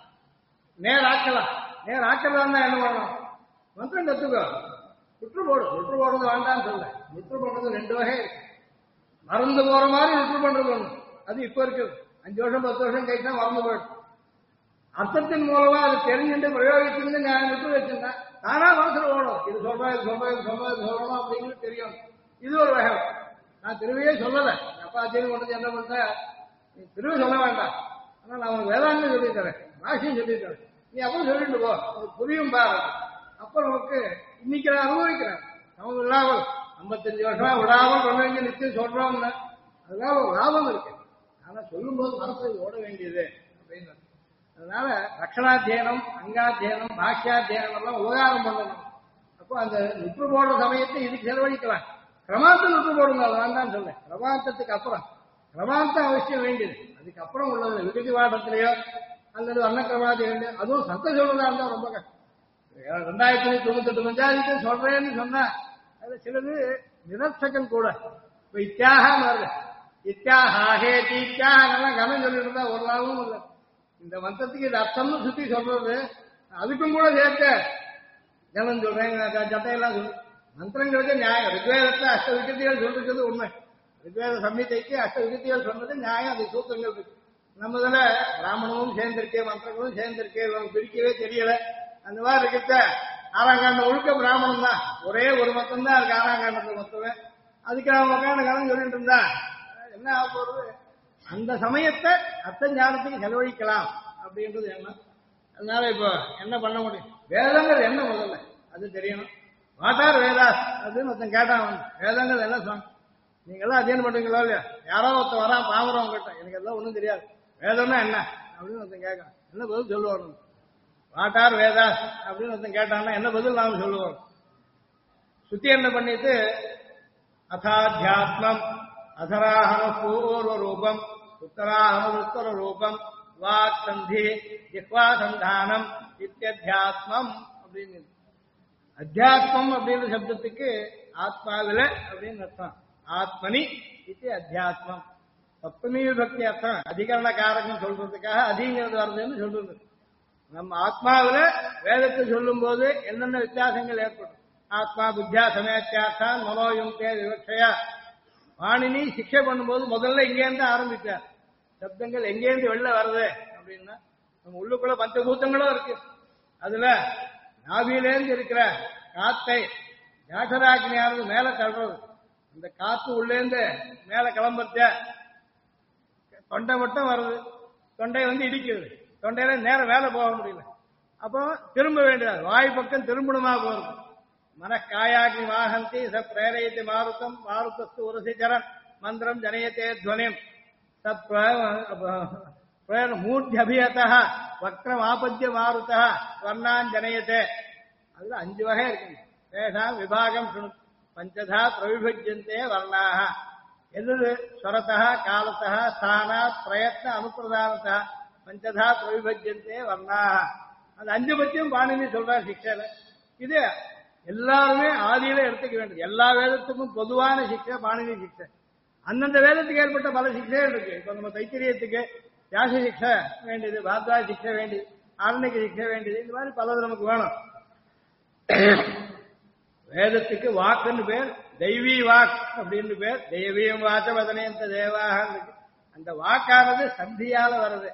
நேராக்கலாம் தான் என்ன பண்ணணும்? மந்திரம் கத்துக்கோ. விட்டு போடுறது வேண்டாம்னு சொல்ல. விட்டு போடுறது 2 வகை இருக்கு. மறந்து போற மாதிரி விட்டு பண்றது ஒண்ணு, அது இப்ப இருக்குது. 5 வருஷம் 10 வருஷம் கழிச்சு தான் மறந்து போயிடும். அர்த்தத்தின் மூலமா அது தெரிஞ்சுட்டு பிரயோகிச்சுட்டு நான் விட்டு வச்சிருந்தேன். தானா மனசுல ஓடும். இது சொல்லணும் அப்படின்னு தெரியும். இது ஒரு வகை. நான் திருவையே சொல்லல. அப்பா ஆச்சரியம் கொண்டு என்ன பண்ற, நீ திருவை சொல்ல வேண்டாம். ஆனா நான் உனக்கு வேதாந்தம் சொல்லி தரேன், பாஷையும் சொல்லி தரேன். நீ அப்புறம் சொல்லிட்டு போ, உனக்கு புரியும் பாரு. அப்ப நமக்கு இன்னைக்கு நான் அனுபவிக்கிறேன். நமக்கு இல்லாமல் 55 வருஷமா விடாமல் கொண்டு வந்து நிச்சயம் சொல்றோம்னா அதனால ஒரு லாபம் இருக்கு. ஆனா சொல்லும் போது மனசு ஓட வேண்டியது அப்படின்னு. அதனால ரக்ஷணாத்தியனம், அங்காத்தியனம், பாஷ்யாத்தியனம் எல்லாம் உபகாரம் பண்ணணும். அப்போ அந்த நுற்று போடுற சமயத்தை இதுக்கு செலவழிக்கலாம். கிரமாந்தம் நுற்று போடுங்க, அது வேண்டாம்னு சொல்ல. கிரமாந்தத்துக்கு அப்புறம் கிரமாந்தம் அவசியம் வேண்டியது. அதுக்கப்புறம் உள்ளது விருதி பாடத்திலேயோ அல்லது அன்னக்கிரமாதிகள், அதுவும் சத்த சொல்றதா இருந்தா ரொம்ப கஷ்டம். 2098 பஞ்சாதிக்கு சொல்றேன்னு சொன்னா அது சிலது நிரர்த்தகம் கூட. இப்ப இத்தியாகம் வருது, இத்தியாகே தீத்தியாகலாம் கனம் சொல்லிட்டு இருந்தா ஒரு லாபமும் இல்லை. இந்த மந்திரத்துக்கு இது அர்த்தம்னு சுத்தி சொல்றது, அதுக்கும் கூட சேர்க்க ஜனம் சொல்றேன், ஜட்டையெல்லாம் சொல்லு. மந்திரங்களுக்கு நியாயம். ரிக்வேதத்தை 8 விகத்திகள் சொல்றது உண்மை. ரிக்வேத சம்ஹிதைக்கு 8 விகத்திகள் சொன்னது நியாயம். அது சூத்திரங்கள் இருக்கு. நம்ம இதுல பிராமணமும் சேர்ந்திருக்கே, மந்திரங்களும் சேர்ந்திருக்கே, பிரிக்கவே தெரியல. அந்த மாதிரி இருக்கிற 6ஆம் காண்டம் ஒழுக்க பிராமணம் தான். ஒரே ஒரு மத்தம் தான் இருக்கு 6ஆம் காண்டத்துல மொத்தமே. அதுக்கு அவன் உட்காந்து கலந்து சொல்லிட்டு இருந்தா என்ன ஆக போறது? அந்த சமயத்தை அர்த்த ஞானத்துக்கு செலவழிக்கலாம் அப்படின்றது என்ன. அதனால இப்போ என்ன பண்ண முடியும்? வேதங்கள் என்ன முதல்ல அது தெரியணும். வாட்டார் வேதாஸ் அப்படின்னு ஒருத்தன் கேட்டான். அவன் வேதங்கள் எல்லாம் சொன்ன நீங்க எல்லாம் அத்தியனம் பண்றீங்களோ இல்லையா? யாரோ ஒருத்தன் வரான் பாக்குறோம் கிட்ட, எனக்கு எல்லாம் ஒண்ணும் தெரியாது, வேதம்னா என்ன அப்படின்னு ஒருத்தன் கேட்கறான். என்ன பதில் சொல்லுவாரு? வாட்டார் வேதாஸ் அப்படின்னு ஒருத்தன் கேட்டான்னா என்ன பதில் நாம சொல்லுவோம்? சுத்தி என்ன பண்ணிட்டு அதாத்தியாத்மம் அதராஹன பூர்வ ரூபம் உத்தராஹன உத்தர ரூபம் வாக் சந்தி ஜிஹ்வா சந்தானம் இத்தியத்தியாத்மம் அப்படின்னு. அத்தியாத்மம் அப்படின்ற சப்தத்துக்கு ஆத்மாவில அப்படின்னு அர்த்தம். ஆத்மனி இது அத்தியாத்மம். சப்தமி விபக்தி அர்த்தம் அதிகரண காரகம் சொல்றதுக்காக அதிகங்கிறது வருதுன்னு சொல்றது. நம்ம ஆத்மாவில வேதத்தை சொல்லும் போது என்னென்ன வித்தியாசங்கள் ஏற்படும்? ஆத்மா புத்தியா சமயத்தியார்த்தான் மனோயுக்தே விவக்ஷயா. பாணினி சிக்ஷை பண்ணும்போது முதல்ல இங்கேருந்து ஆரம்பிச்சார். சப்தங்கள் எங்கேருந்து வெளில வருது அப்படின்னா நம்ம உள்ளுக்குள்ள பஞ்சபூத்தங்களும் இருக்கு. அதுல நாபியிலேருந்து இருக்கிற காத்தை ஜாகராக்னியானது மேல தள்ளுறது. அந்த காத்து உள்ளேந்து மேல கிளம்புறச்ச தொண்டை மட்டும் வருது, தொண்டை வந்து இடிக்குது, தொண்டையில நேரம் வேலை போக முடியல. அப்போ திரும்ப வேண்டியது, வாய் பக்கம் திரும்பணுமா போறது. மனக்காயாக்னி வாகந்தி ச பிரேரயத்தை மாருத்தம் மாருத்தஸ்து உரசிச்சரன் மந்திரம் ஜனயத்தே துவனிம் சத் மூர்த்தியபியதா வக்ரம் ஆபத்திய மாருத்தா ஸ்வர்ணான் ஜனயத்தே. அதுல 5 வகை இருக்குங்க. தேஷாம் விபாகம் பஞ்சதா பிரவிபஜ்யந்தே வர்ணாக. எது? ஸ்வரதா காலத்தா ஸ்தானாத் பிரயத்ன அனுப்பிரதானத்தா பஞ்சதா பிரவிபஜ்யந்தே வர்ணாக. அது 5 பத்தியும் பாணினி சொல்றார் சிக்ஷையில. இது எல்லாருமே ஆதியில எடுத்துக்க வேண்டியது. எல்லா வேதத்துக்கும் பொதுவான சிக்ஷை பாணினி சிக்ஷை. அந்தந்த வேதத்துக்கு ஏற்பட்ட பல சிக்ஷைகள் இருக்கு. இப்ப நம்ம தைத்திரியத்துக்கு வியாச சிக்ஷை வேண்டியது, பாத்வாய சிக்ஷை வேண்டியது, ஆரணிக சிக்ஷை வேண்டியது, இந்த மாதிரி பலது நமக்கு வேணும். வேதத்துக்கு வாக்குன்னு பேர், தெய்வீ வாக் அப்படின்னு பேர். தெய்வீம் வாச்ச வதனேந்த தேவாக. அந்த வாக்கானது சந்தியால வருது.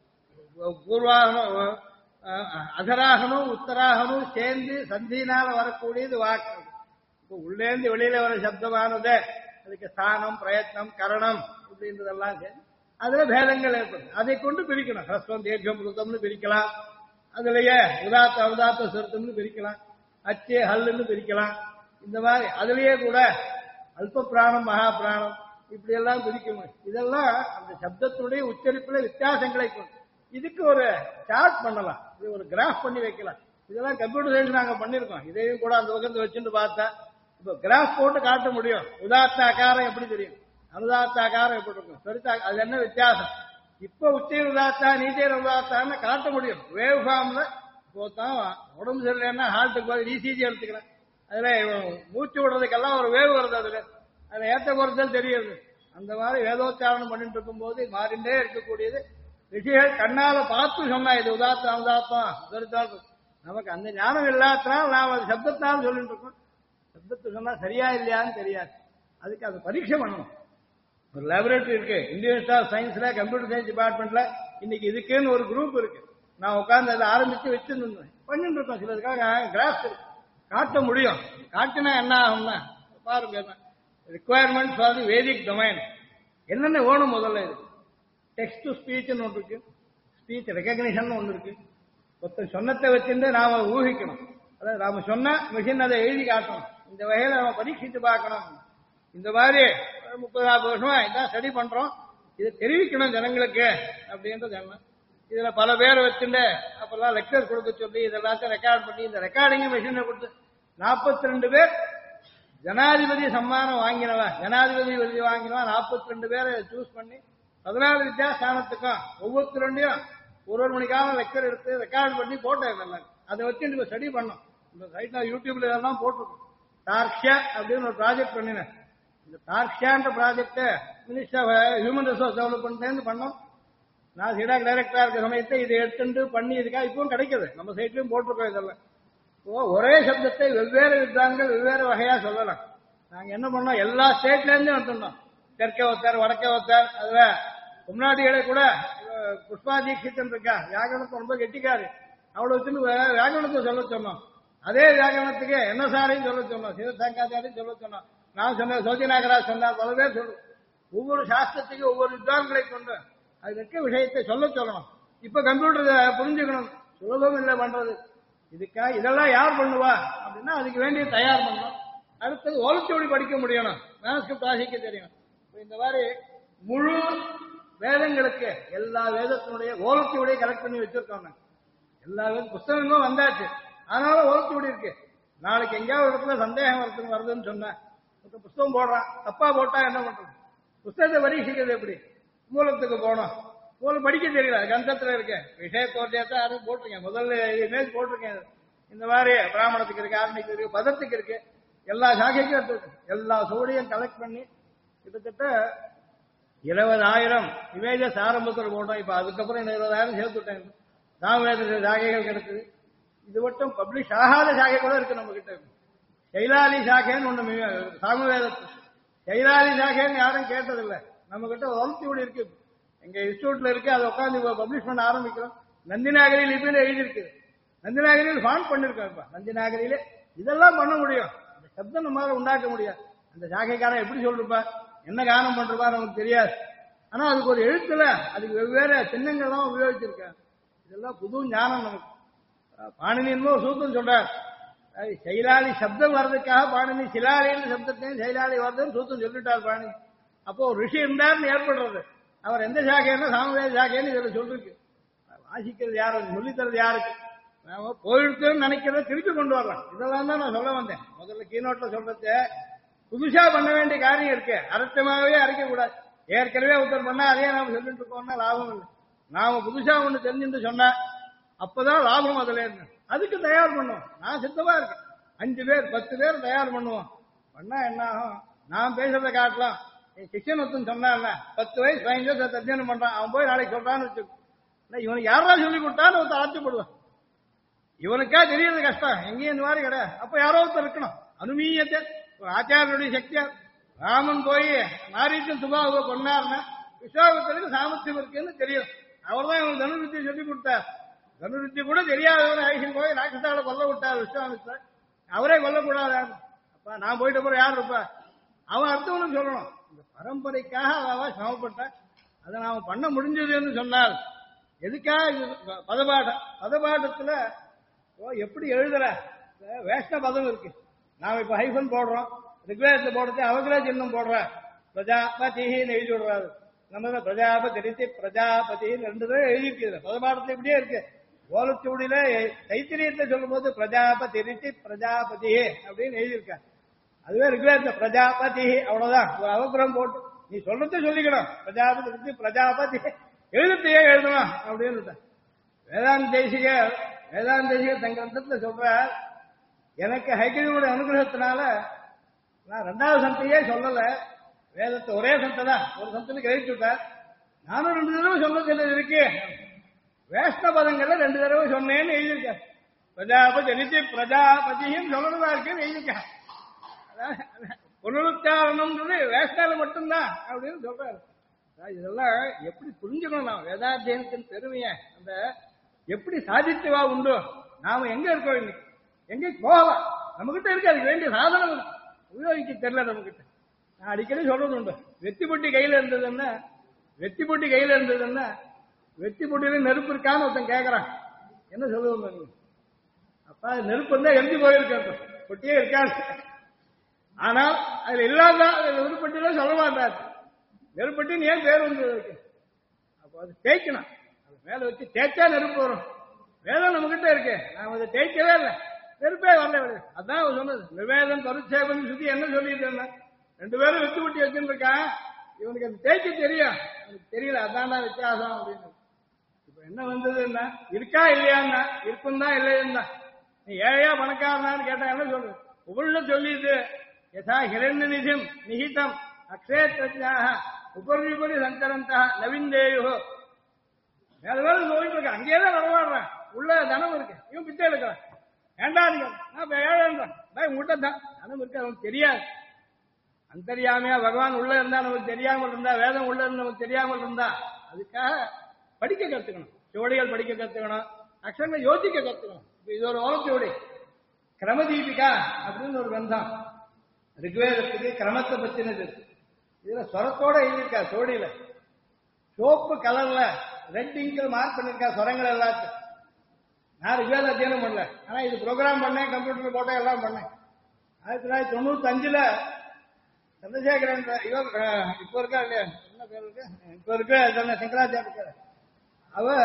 பூர்வாகனும் அதராகனும் உத்தராகனும் சேர்ந்து சந்தியினால வரக்கூடியது வாக்கு. இப்போ உள்ளேந்து வெளியில வர சப்தமானது அதுக்கு ஸ்தானம் பிரயத்னம் கரணம் அப்படின்றதெல்லாம் சேர்ந்து அதுல பேதங்கள் ஏற்படும். அதை கொண்டு பிரிக்கணும். ஹஸ்வம் தீர்க்கம் ருத்தம்னு பிரிக்கலாம். அதுலயே உதாத்த அவதாத்த சுருத்தம்னு பிரிக்கலாம். அச்சே ஹல்லுன்னு பிரிக்கலாம். இந்த மாதிரி அதுலயே கூட அல்ப பிராணம் மகா பிராணம் இப்படி எல்லாம் பிரிக்கணும். இதெல்லாம் அந்த சப்தத்தினுடைய உச்சரிப்புல வித்தியாசங்களை கொண்டு இதுக்கு ஒரு சார்ட் பண்ணலாம். இது ஒரு கிராஃப் பண்ணி வைக்கலாம். இதெல்லாம் கம்ப்யூட்டர் சயின்ஸ் நாங்க பண்ணிருக்கோம். இதையும் கூட அந்த பக்கத்தை வச்சுட்டு பார்த்தா இப்ப கிராஃப் போட்டு காட்ட முடியும். உதாத்த ஆகாரம் எப்படி தெரியும், அனுதாத்த ஆகாரம் எப்படி இருக்கும், பெருத்தா அது என்ன வித்தியாசம். இப்ப உச்சை உதாத்தா நீச்சர் உதாத்தான்னு காட்ட முடியும். வேவ் ஃபார்ம்ல போத்தான் உடம்பு சரியில்லைன்னா ஹார்ட்டுக்கு போய் இசிஜி எடுத்துக்கிறேன். அதுல மூச்சு விடுறதுக்கெல்லாம் ஒரு வேவ் வருது. அதுல ஏற்ற குறைச்சல் தெரியுது. அந்த மாதிரி வேதோச்சாரணம் பண்ணிட்டு இருக்கும் போது மாறிண்டே இருக்கக்கூடியது. ரிஷிகள் கண்ணால பார்த்து சொன்னா இது உதாத்தம் அனுதாத்தம் பெருத்தாத்தம். நமக்கு அந்த ஞானம் இல்லாதனால நாம் அது சப்தத்தாலும் சொல்லிட்டு இருக்கோம். சப்தத்தை சொன்னா சரியா இல்லையான்னு தெரியாது. அதுக்கு அது பரீட்சை பண்ணணும். ஒரு லேபரேட்டரி இருக்கு. இந்தியன் இன்ஸ்டிடியூட் ஆஃப் சயின்ஸ்ல கம்ப்யூட்டர் சயின்ஸ் டிபார்ட்மெண்ட்ல இன்னைக்கு இதுக்குன்னு ஒரு குரூப் இருக்கு. நான் உட்கார்ந்து அதை ஆரம்பிச்சு வச்சிருந்தேன் பண்ணிட்டு இருக்கோம். சிலதுக்காக கிராஃப் காட்ட முடியும். காட்டினா என்ன ஆகும்னா பாருங்க, requirement for the Vedic domain என்னென்ன வேணும். முதல்ல இது டெக்ஸ்ட் டு ஸ்பீச்னு ஒன்று இருக்கு, ஸ்பீச் ரெகக்னிஷன் ஒன்று இருக்கு. ஒருத்தர் சொன்னத்தை வச்சிருந்து நாம ஊகிக்கணும். அதாவது நாம சொன்ன மிஷின் அதை எழுதி காட்டணும். இந்த வகையில நாம பரீட்சித்து பார்க்கணும். இந்த மாதிரி 30-40 வருஷமா இதான் ஸ்டடி பண்றோம். இதை தெரிவிக்கணும் ஜனங்களுக்கு அப்படின்றது என்ன. இதுல பல பேர் வச்சுட்டு அப்பெல்லாம் லெக்சர் கொடுக்க சொல்லி இதெல்லாத்தையும் ரெக்கார்ட் பண்ணி இந்த ரெக்கார்டிங் மிஷினை கொடுத்து 42 பேர் ஜனாதிபதி சம்மானம் வாங்கினவன், ஜனாதிபதி விருது வாங்கினவன் 42 பேரை சூஸ் பண்ணி 14 வித்யாஸ்தானத்துக்கும் ஒவ்வொருத்தருடையும் ஒரு மணிக்கான லெக்சர் எடுத்து ரெக்கார்ட் பண்ணி போட்டேன். அதை வச்சு நம்ம ஸ்டடி பண்ணோம். இந்த சைட்ல யூடியூப்ல இதெல்லாம் போட்டிருக்கோம். டார்க்ஷா அப்படின்னு ஒரு ப்ராஜெக்ட் பண்ணினேன். இந்த டார்க்ஷான்ற project minister of human resource development பண்ணோம். நான் சீடாக் டைரக்டரா இருக்க சமயத்தை இதை எடுத்துட்டு பண்ணி இதுக்காக இப்பவும் கிடைக்குது. நம்ம சைட்லயும் போட்டிருக்கோம். இதெல்லாம் ஒரே சப்தத்தை வெவ்வேறு வித்வான்கள் வெவ்வேறு வகையா சொல்லலாம். நாங்க என்ன பண்ணோம், எல்லா ஸ்டேட்ல இருந்து வந்துட்டோம். தெற்கே ஒருத்தர் வடக்கே ஒருத்தர். அதுல முன்னாடிகளே கூட புஷ்பா தீட்சித்தன் இருக்கா, வியாகரணத்தை ரொம்ப கெட்டிக்காரு. அவளை வச்சுன்னு வியாகரணத்தை சொல்ல சொன்னோம். அதே வியாகரணத்துக்கு என்ன சாரையும் சொல்ல சொன்னோம், சிவசங்காச்சாரியும் சொல்ல சொன்னோம். நான் சொன்ன சோதிநாகராஜ் சொன்னார், பல பேர் சொல்லு. ஒவ்வொரு சாஸ்திரத்துக்கும் ஒவ்வொரு வித்வான்களை கொண்டு அது இருக்க விஷயத்தை சொல்ல சொல்லணும். இப்ப கம்ப்யூட்டர் புரிஞ்சுக்கணும், சுலபம் இல்லை பண்றது. இதுக்காக இதெல்லாம் யார் பண்ணுவா அப்படின்னா அதுக்கு வேண்டிய தயார் பண்ணணும். அடுத்தது ஓலச்சுவடி படிக்க முடியணும், மேனஸ்கிரிப்ட் வாசிக்க தெரியும். இந்த மாதிரி முழு வேதங்களுக்கு எல்லா வேதத்தினுடைய ஓலச்சுவடியை கலெக்ட் பண்ணி வச்சிருக்கோம். எல்லா புஸ்தகங்களும் வந்தாச்சு, அதனால ஓலச்சுவடி இருக்கு. நாளைக்கு எங்கேயாவது இடத்துல சந்தேகம் வருதுன்னு சொன்னேன், புஸ்தகம் போடுறான், தப்பா போட்டா என்ன பண்றது? புஸ்தகத்தை பரீட்சிக்கிறது எப்படி? மூலத்துக்கு போனோம், மூலம் படிக்க தெரியல, கந்தத்துல இருக்கு, விஷய தோற்றத்தை யாரும் போட்டிருக்கேன், முதல்ல இமேஜ் போட்டிருக்கேன். இந்த மாதிரி பிராமணத்துக்கு இருக்கு, ஆரம்பிக்கு இருக்கு, பதத்துக்கு இருக்கு, எல்லா சாகைக்கும் எடுத்துருக்கு. எல்லா சோடியும் கலெக்ட் பண்ணி கிட்டத்தட்ட 20,000 இமேஜஸ் ஆரம்பத்தில் போட்டோம். இப்ப அதுக்கப்புறம் இந்த 20,000 சேர்த்துட்டேன். சாமவேத சாகைகள் கிடைக்குது. இது மட்டும் பப்ளிஷ் ஆகாத சாகை கூட இருக்கு நம்ம கிட்ட. கைலாலி சாகைன்னு ஒண்ணு சாமவேதத்து, கைலாலி சாகைன்னு யாரும் கேட்டதில்லை. நம்ம கிட்ட ஓலச்சுவடி இருக்கு, எங்க இன்ஸ்டியூட்ல இருக்கு. அதை உட்காந்து பப்ளிஷ் பண்ண ஆரம்பிக்கிறோம். நந்திநாகரி லிபியில எழுதியிருக்கு, நந்திநாகரியில் ஃபாண்ட் பண்ணிருக்கோம். நந்திநாகரியில இதெல்லாம் பண்ண முடியும். அந்த சப்தம் நம்மளால உண்டாக்க முடியாது. அந்த சாகைக்காரன் எப்படி சொல்றப்பா, என்ன காரணம் பண்றப்பா நமக்கு தெரியாது. ஆனா அதுக்கு ஒரு எழுத்துல அதுக்கு வெவ்வேறு சின்னங்கள்லாம் உபயோகிச்சிருக்காங்க. இதெல்லாம் புது ஞானம் நமக்கு. பாணினி ஒரு சூத்திரம் சொல்றார், சைலாலி சப்தம் வர்றதுக்காக பாணினி சிலாலின்னு சப்தத்தையும் சைலாலி வருதுன்னு சூத்திரம் சொல்லிட்டார் பாணினி. அப்போ ஒரு ரிஷி இருந்தார்னு ஏற்படுறது. அவர் எந்த சாகைன்னா சாமவேத சாகைன்னு இதுல சொல்லிருக்கு. வாசிக்கிறது யாரு, சொல்லித்தரது யாருக்கு? நாம போயிடுத்துன்னு நினைக்கிறத திருப்பி கொண்டு வரலாம். இதெல்லாம் தான் நான் சொல்ல வந்தேன். முதல்ல கீனோட்ல சொல்றது, புதுசா பண்ண வேண்டிய காரியம் இருக்கு, அர்த்தமாகவே அரைக்க கூடாது. ஏற்கனவே ஒருத்தர் பண்ணா அதே நாம சொல்லிட்டு இருக்கோம்னா லாபம் இல்லை. நாம புதுசா ஒண்ணு தெரிஞ்சுட்டு சொன்னா அப்பதான் லாபம். அதுல இருந்து அதுக்கு தயார் பண்ணுவோம். நான் சித்தமா இருக்கேன். 5 பேர் 10 பேர் தயார் பண்ணுவோம். பண்ணா என்ன ஆகும்? நான் பேசுறத காட்டலாம். என் சிஷன் ஒருத்தன் சொன்னான்ல, 10 வயசு 15 வயசு அத்தியனம் பண்றான், அவன் போய் நாளைக்கு சொல்றான்னு வச்சுக்கோ, இவனுக்கு யாரா சொல்லி கொடுத்தான்னு ஒருத்தர் ஆச்சப்படுவான். இவனுக்கா தெரியறது கஷ்டம், எங்கேயும் இந்த மாதிரி கிடையாது. அப்ப யாரோ ஒருத்தர் இருக்கணும். அனுமீயத்தை ஒரு ஆச்சாரியனுடைய சக்தியா ராமன் போய் மாரீச்சன் சுபாவை கொண்டாருன்னா விஸ்வாமித்திரருக்கு சாமர்த்தியம் இருக்குன்னு தெரியும். அவர் தான் இவன் தனுர்வித்தியை சொல்லி கொடுத்தார். தனுர்வித்தி கூட தெரியாதவரை ஐசன் போய் ராட்சசால கொல்ல விட்டார் விஸ்வாமித்திரர். அவரே கொல்லக்கூடாது. அப்ப நான் போயிட்ட போற யார் இருப்பா? அவன் அர்த்தம்னு சொல்லணும். இந்த பரம்பரைக்காக அவ சமப்பட்ட அதை நாம பண்ண முடிஞ்சதுன்னு சொன்னால் எதுக்காக பதபாடம்? பதபாடத்துல எப்படி எழுதுற வேஷ்ட பதம் இருக்கு. நாம இப்ப ஹைபன் போடுறோம், ரிக்வேதத்தை போடுறது அவகிரா சின்னம் போடுற, பிரஜாபதின்னு எழுதி விடுறாரு. நம்ம பிரஜாபதி பிரஜாபதினு 2 தடவை எழுதிருக்கு. பதபாடத்துல இப்படியே இருக்கு. ஓலச்சுவடியில தைத்திரியத்தை சொல்லும் போது பிரஜாபதி பிரஜாபதி அப்படின்னு எழுதியிருக்காங்க. அதுவே ரிக்வேதத்தை பிரஜாபதி, அவ்வளவுதான். ஒரு அவகிரம் போட்டு நீ சொல்றத சொல்லிக்கணும். பிரஜாபதி பிரஜாபதி எழுதத்தையே எழுதணும் அப்படின்னு வேதாந்த தேசிகர் தங்க கிரந்தத்துல சொல்ற, எனக்கு ஹைகிரியோட அனுகிரகத்தினால நான் 2வது சந்தையே சொல்லல. வேதத்தை ஒரே சந்தை தான், ஒரு சந்தத்துக்கு எழுதி விட்டார். நானும் 2 தடவை சொன்னது இருக்கு. வேஷ்ண பதங்கள்ல 2 தடவை சொன்னேன்னு எழுதியிருக்கேன். பிரஜாபதி பிரஜாபதியும் சொல்லணுதா இருக்குன்னு எழுதியிருக்கேன். புனருச்சாரணம்ன்றது வேஷ்ணால மட்டும்தான் அப்படின்னு சொல்றாரு. இதெல்லாம் எப்படி புரிஞ்சுக்கணும்? நான் வேதாத்தியனத்தின் பெருமைய அந்த எப்படி சாதித்துவா உண்டோ, நாம எங்க இருக்கோம், இன்னைக்கு எங்க போகலாம், நம்ம கிட்ட இருக்கு. அதுக்கு வேண்டிய சாதனம் உபயோகிக்க தெரியல நம்ம கிட்ட. நான் அடிக்கடி சொல்றது உண்டு, வெத்தி பொட்டி கையில இருந்ததுன்னா வெத்தி பொட்டியில நெருப்பு இருக்கான்னு ஒருத்தன் கேட்கறான். என்ன சொல்லுவோம் நீங்க? அப்ப நெருப்பு இருந்தா எரிஞ்சு போயிருக்க, பொட்டியே இருக்காது. ஆனால் அதுல இல்லாத நெருப்பட்டியில சொல்ல மாட்டாரு. நெருப்பட்டின்னு ஏன் பேர் வந்து இருக்கு? அப்போ அது தேய்க்கணும். அது மேல வச்சு தேய்ச்சா நெருப்பு வரும். வேதம் நம்ம கிட்ட இருக்கு, நாம அதை தேய்க்கவே இல்லை, நெருப்பே வரல. அதான் அவர் சொன்னது. நிவேதம் கருச்சேபன் சுத்தி என்ன சொல்லிட்டு 2 பேரும் வெத்து குட்டி வச்சுருக்கான். இவனுக்கு அது தேய்க்க தெரியும், எனக்கு தெரியல, அதான்டா வித்தியாசம் அப்படின்னு. இப்ப என்ன வந்ததுன்னா, இருக்கா இல்லையான்னா, இருக்கும் தான் இல்லையா. நீ ஏழையா பணக்காரனான்னு கேட்டா என்ன சொல்லு? உபுள்ள சொல்லிட்டு யதா ஹிரண்ய நிதிம் நிஹிதம் அக்ஷேத்ரஜாக உபரி சங்கரந்தா நவீந்தேயோ. வேற வேலை சொல்லிட்டு இருக்க, அங்கேயேதான் வரவாடுறான். உள்ள தனம் இருக்கு, இவன் பிச்சை எடுக்கிறான். வேண்டாம், நான் ஏழை உங்ககிட்ட தான் தனம் இருக்கு, அவனுக்கு தெரியாது. அந்தரியாமையா பகவான் உள்ள இருந்தா நமக்கு தெரியாமல் இருந்தா, வேதம் உள்ள இருந்து நமக்கு தெரியாமல் இருந்தா, அதுக்காக படிக்க கத்துக்கணும். ஜோடிகள் படிக்க கத்துக்கணும், அக்ஷரங்களை யோசிக்க கத்துக்கணும். இது ஒரு ஓலச்சோடி. கிரமதீபிகா அப்படின்னு ஒரு கிரந்தம் ரிக்வேதத்துக்கு கிரமத்தை பத்தினது. இதுல ஸ்வரத்தோட எழுதியிருக்கா, சோடியில சோப்பு கலர்ல ரெட் இங்கில் மார்க் பண்ணிருக்கா ஸ்வரங்கள் எல்லாத்தையும். நான் ரிக்வேத அத்தியனம் பண்ணல, ஆனா இது ப்ரோக்ராம் பண்ணேன், கம்ப்யூட்டர் போட்டேன், எல்லாம் பண்ணேன். 1995 சந்திரசேகரன் இவர் இப்ப இருக்கா இல்லையா, என்ன பேர் இருக்கு, இப்ப இருக்க சங்கராச்சாரிய அவர்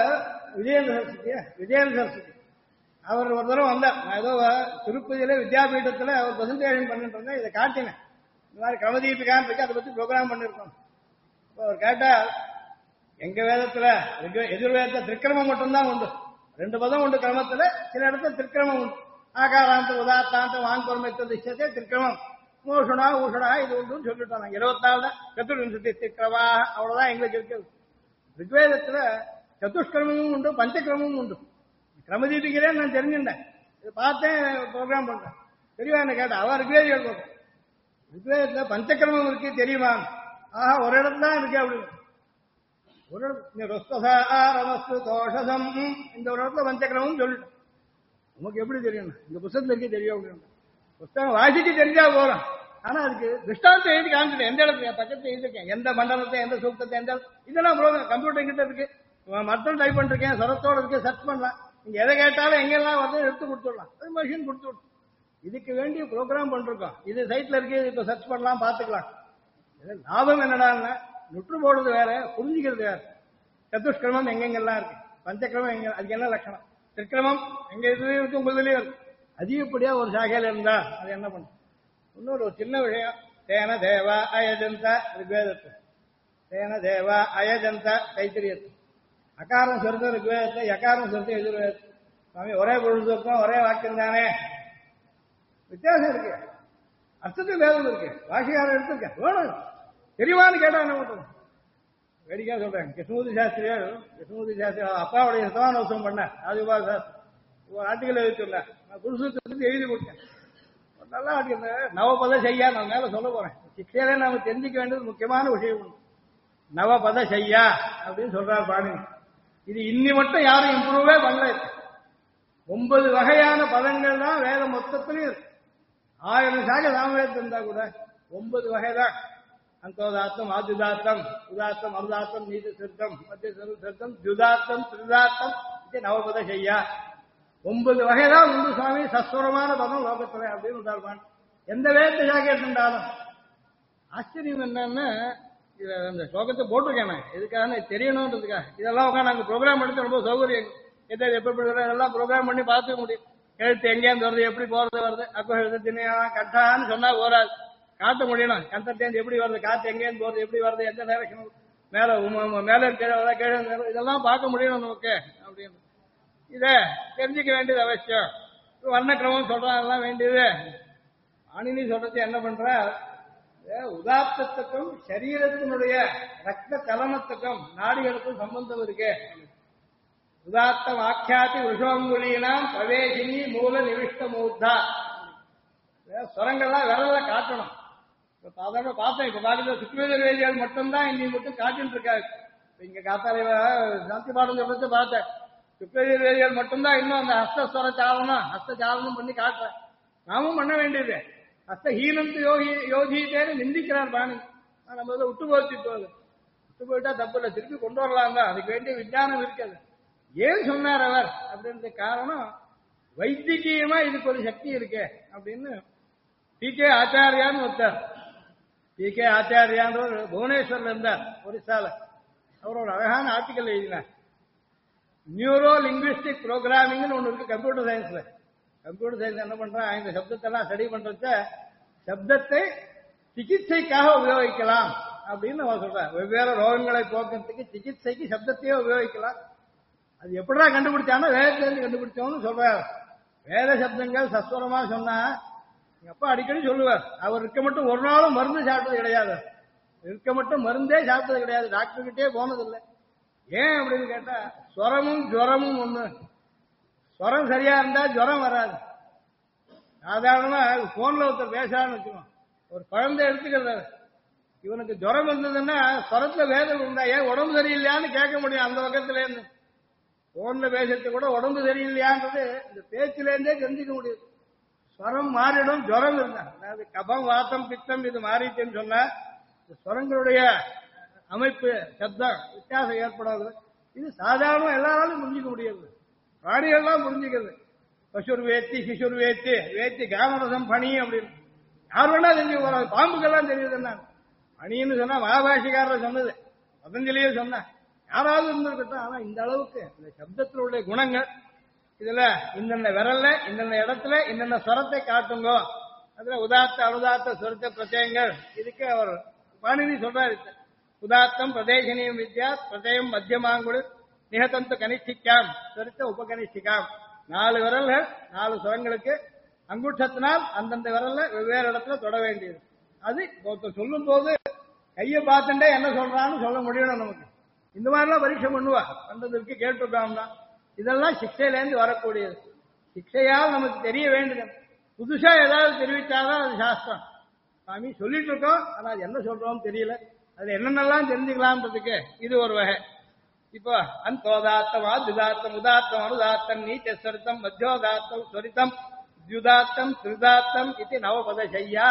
விஜயேந்திர சரஸ்வதி அவர் ஒரு தடவை வந்தார். நான் ஏதோ திருப்பதியில வித்யாபீடத்துல அவர் பிரசன்டேஷன் பண்ணிட்டு இருந்தேன், இதை காட்டினேன். இந்த மாதிரி கிரமதீபிகான்னு இருக்கு, அதை பத்தி ப்ரோக்ராம் பண்ணிருக்கோம். இப்போ அவர் கேட்டா, எங்க வேதத்துல எதிர்வேதத்துல திருக்கிரமம் மட்டும்தான் உண்டு, 2 பதம் உண்டு கிரமத்துல, சில இடத்துல திருக்கிரமம் உண்டு. ஆகாராந்த உதாத்தாந்த வாங்கொருமைத்த திசத்தை திருக்கிரமம், மோஷனா ஊஷனா இது உண்டுன்னு சொல்லிட்டோம். 24 தான் சதுர்விம்சதி திருக்கிரமா, அவ்வளவுதான் எங்களுக்கு இருக்குது. ரிக்வேதத்துல சதுஷ்கிரமமும் உண்டு, பஞ்சக்கிரமமும் உண்டு. கிரமதீபிக்கிறேன் நான் தெரிஞ்சுட்டேன், இதை பார்த்தேன், ப்ரோக்ராம் பண்றேன். தெரியவா என்ன கேட்டேன், அவன் ரிக்வேதிகள் போட்டேன். ரிக்வேதத்துல பஞ்சக்கிரமம் இருக்கு தெரியுமா? ஆஹா, ஒரு இடத்துல தான் இருக்கு அப்படின்னு. ஒரு ரமஸ்து தோஷசம், இந்த ஒரு இடத்துல பஞ்சக்கிரமம் சொல்லிட்டேன். நமக்கு எப்படி தெரியும், இந்த புத்தகத்துல இருக்கே தெரியும் அப்படின்னு. புத்தகம் வாசிச்சு தெரிஞ்சா போறோம், ஆனா அதுக்கு திருஷ்டாந்தம் எழுதி காமிச்சிட்டேன். எந்த இடத்துல பக்கத்துல எழுதிருக்கேன், எந்த மண்டலத்தை, எந்த சூக்தத்தை, எந்த இதெல்லாம் ப்ரோக்ராம் கம்ப்யூட்டர் கிட்ட இருக்கு. மற்ற டைப் பண்ணிருக்கேன், சரத்தோட இருக்கு, சர்ச் பண்ணலாம். நீங்க எதை கேட்டாலும் எங்கெல்லாம் வந்து எடுத்து கொடுத்துடலாம், அது மிஷின் கொடுத்துடும். இதுக்கு வேண்டிய ப்ரோக்ராம் பண்ணிருக்கோம். இது சைட்ல இருக்கு, இப்ப சர்ச் பண்ணலாம், பாத்துக்கலாம். லாபம் என்னடான்னா, நுற்று போடுறது வேற, புரிஞ்சுக்கிறது வேற. சதுஷ்கிரமம் எங்கெங்கெல்லாம் இருக்கு, பஞ்சக்கிரமம் எங்க, அதுக்கு என்ன லட்சணம், திருக்கிரமம் எங்க இதுலயும் இருக்கு, உங்களுலயும் இருக்கு. அதிகப்படியா ஒரு சாகையில இருந்தா அது என்ன பண்ணும். இன்னொரு ஒரு சின்ன விஷயம், தேன தேவா அயஜந்த ரிக்வேதத்தை, தேன தேவா அயஜந்த தைத்திரியத்தை, அகாரம் சொல்றது ரிக்வேதத்தை, யகாரம் சொல்றது எதிர்வேதத்தை. சுவாமி ஒரே பொருள் சொற்கும் ஒரே வாக்கியம் தானே, வித்தியாசம் இருக்கு, அர்த்தத்துக்கு வேதம் இருக்கு, வாசிகாரம் எடுத்திருக்கேன், வேணும் தெரியுமான்னு கேட்டா என்ன பண்றது. வேடிக்கையா சொல்றேன், கிருஷ்ணமூர்த்தி சாஸ்திரி அப்பாவுடைய சதானோசம் பண்ண ஆதிபா சாஸ்திரி ஒரு ஆர்டிகல் எழுதிட்டுள்ள, நான் புருஷத்துக்கு எழுதி கொடுத்தேன். நல்லா ஆர்டிகல், நவபத செய்யா, நான் மேல சொல்ல போறேன். சிக்ஷையில நாம தெரிஞ்சுக்க வேண்டியது முக்கியமான விஷயம், நவபத செய்யா அப்படின்னு சொல்றாரு பாணினி. இது இன்னி மட்டும் யாரும் இம்ப்ரூவே பண்ணல. 9 வகையான பதங்கள் தான் வேதம் மொத்தத்திலையும் இருக்கு. 1000 சாக சாமவேதம் இருந்தா கூட 9 வகை தான். அந்தோதாத்தம், ஆத்யுதாத்தம், உதாத்தம், அருதாத்தம், நீதி சிறுத்தம், மத்திய சிறுத்தம், ஜுதாத்தம், திரிதாத்தம், இது நவபத செய்யா. 9 வகைதான் உண்டு சுவாமி, சஸ்வரமான பதம் லோகத்துல அப்படின்னு உண்டாருப்பான். எந்த வேதத்தை சாக எடுத்துட்டாலும் ஆச்சரியம் என்னன்னா, இதுல அந்த ஸ்லோகத்தை போட்டிருக்கேன், எதுக்காக தெரியணும்ன்றதுக்காக. இதெல்லாம் உட்காந்து நாங்கள் ப்ரோக்ராம் எடுத்து ரொம்ப சௌகரியம், எதை எப்படி எல்லாம் ப்ரோக்ராம் பண்ணி பார்த்துக்க முடியும். எழுத்து எங்கேருந்து வருது, எப்படி போறது வருது, அப்போ எழுத்து திணையான் கட்டான்னு சொன்னா போராது, காட்ட முடியணும். கண்டத்தேந்து எப்படி வருது, காத்து எங்கேருந்து போறது, எப்படி வருது, எந்த டைரக்ஷன், மேல கீழே கீழே, இதெல்லாம் பார்க்க முடியணும் நமக்கு அப்படின்னு. இத தெரிஞ்சுக்க வேண்டியது அவசியம். வர்ணக்கிரமம் சொல்றான், அதெல்லாம் வேண்டியது. பாணினி சொல்றது என்ன பண்ற, உதாத்தத்துக்கும் சரீரத்தினுடைய ரத்த கலனத்துக்கும் நாடிகளுக்கும் சம்பந்தம் இருக்கு. உதாத்தம் ஆக்கியாதி விஷோங்குலினாம் பிரவேசினி மூல நிவிஷ்ட மூர்த்தா. ஸ்வரங்கள்லாம் விரல காட்டணும். சாதாரண பார்த்தேன், இப்ப பாக்கிற சுக்ரவேதிகள் மட்டும்தான் இன்னி மட்டும் காட்டின்னு இருக்காரு. இங்க காத்தால சாந்தி பாடம் சொல்றது பார்த்தேன், சுக்ரவேதிகள் மட்டும்தான் இன்னும் அந்த ஹஸ்தஸ்வர சாலனம், ஹஸ்த சாலனம் பண்ணி காட்டுறேன். நாமும் பண்ண வேண்டியது. ஹஸ்தஹீனம் யோகித்தேன்னு நிந்திக்கிறார் பாணி. நம்ம இதை விட்டு போச்சுட்டு விட்டு போயிட்டா தப்பு இல்லை, திருப்பி கொண்டு வரலாம் தான், அதுக்கு வேண்டிய விஞ்ஞானம் இருக்காது. ஏன் சொன்னார் அவர் அப்படின்ற காரணம், வைத்தியமா இதுக்கு ஒரு சக்தி இருக்கு அப்படின்னு. பி.கே. ஆச்சாரியான்னு ஒருத்தர், பி.கே. ஆச்சாரியான்ற புவனேஸ்வர்ல இருந்தார், ஒரிசால. அவர் ஒரு அழகான ஆர்டிக்கல் எழுதினார். நியூரோ லிங்குவிஸ்டிக் ப்ரோக்ராமிங்னு ஒன்று இருக்கு கம்ப்யூட்டர் சயின்ஸ்ல. கம்ப்யூட்டர் சயின்ஸ் என்ன பண்றான், இந்த சப்தத்தெல்லாம் ஸ்டடி பண்றச்ச சப்தத்தை சிகிச்சைக்காக உபயோகிக்கலாம் அப்படின்னு அவர் சொல்றார். வெவ்வேறு ரோகங்களை போக்குறதுக்கு சிகிச்சைக்கு சப்தத்தையே உபயோகிக்கலாம். அது எப்படிடா கண்டுபிடிச்சானோ வேதத்திலிருந்து கண்டுபிடிச்சோம்னு சொல்றாரு. வேத சப்தங்கள் சஸ்வரமா சொன்னா எங்க அப்பா அடிக்கடி சொல்லுவார், அவர் இருக்க மட்டும் ஒரு நாளும் மருந்து சாப்பிட்டது கிடையாது, இருக்க மட்டும் மருந்தே சாப்பிட்டது கிடையாது, டாக்டர் கிட்டே போனதில்லை. ஏன் அப்படின்னு கேட்டா, ஸ்வரமும் ஜுவரமும் ஒண்ணு. ஸ்வரம் சரியா இருந்தா ஜுவரம் வராது. சாதாரணமா போன்ல ஒருத்தர் பேசான்னு வச்சுக்கோம், ஒரு குழந்தை எடுத்துக்கிறது, இவனுக்கு ஜுவரம் இருந்ததுன்னா ஸ்வரத்துல வேதம் உண்டா, ஏன் உடம்பு சரியில்லையான்னு கேட்க முடியும். அந்த பக்கத்துல இருந்து போன்ல பேசுறது கூட உடம்பு சரியில்லையான்றது இந்த பேச்சில இருந்தே தெரிஞ்சுக்க முடியுது. ஸ்வரம் மாறிடும் ஜுவரம் இருந்தா, அதாவது கபம் வாத்தம் பித்தம் இது மாறிட்டுன்னு சொன்னா ஸ்வரங்களுடைய அமைப்பு சப்தம் வித்தியாசம் ஏற்படாது. இது சாதாரண எல்லாராலும் புரிஞ்சுக்க முடியாது. பிராணிகள்லாம் புரிஞ்சுக்கிறது. பசுர் வேத்தி சிசுர் வேத்தி வேத்தி காமரசம் பணி அப்படின்னு யார் வேணா தெரிஞ்சு போறாங்க. பாம்புக்கெல்லாம் தெரியுது என்ன பணின்னு சொன்னா மகாபாஷிகாரர் சொன்னது, பதஞ்சலியே சொன்ன யாராவது இருந்திருக்கட்டும். ஆனா இந்த அளவுக்கு இந்த சப்தத்தில் உள்ள குணங்கள் இதுல இந்தந்த விரல்ல இந்தந்த இடத்துல இந்தந்த ஸ்வரத்தை காட்டுங்கோ, அதுல உதாத்த அனுதாத்த சொருத்த பிரத்யங்கள் இதுக்கு அவர் பாணினி சொல்றாரு. உதாத்தம் பிரதேசனியம் வித்யா பிரதயம் மத்தியமாங்குடு நிகதந்து கனிஷ்டிக்காம் சொருத்த உபகனிஷ்டிக்காம். 4 விரல்கள் 4 சுரங்களுக்கு அங்குஷத்தினால் அந்தந்த விரல்ல வெவ்வேறு இடத்துல தொட வேண்டியது. அது ஒருத்தர் சொல்லும் போது கையை பார்த்துட்டே என்ன சொல்றான்னு சொல்ல முடியணும் நமக்கு. இந்த மாதிரிலாம் பரீட்சை பண்ணுவா, பண்றதுக்கு கேட்டுருக்கான் தான். இதெல்லாம் சிக்ஷையிலேருந்து வரக்கூடியது. சிக்ஷையால் நமக்கு தெரிய வேண்டியது. புதுசா ஏதாவது தெரிவித்தாதான் அது சாஸ்திரம். சாமி சொல்லிட்டு இருக்கோம், ஆனா அது என்ன சொல்றோம்னு தெரியல. அது என்னென்னலாம் தெரிஞ்சுக்கலாம்ன்றதுக்கு இது ஒரு வகை. இப்போ அந்தோதாத்தம் துதாத்தம் உதாத்தம் அனுதாத்தம் நீச்சரித்தம் மத்தியோதாத்தம் ஸ்வரித்தம் துதாத்தம் திருதாத்தம் இது நவபத செய்யா.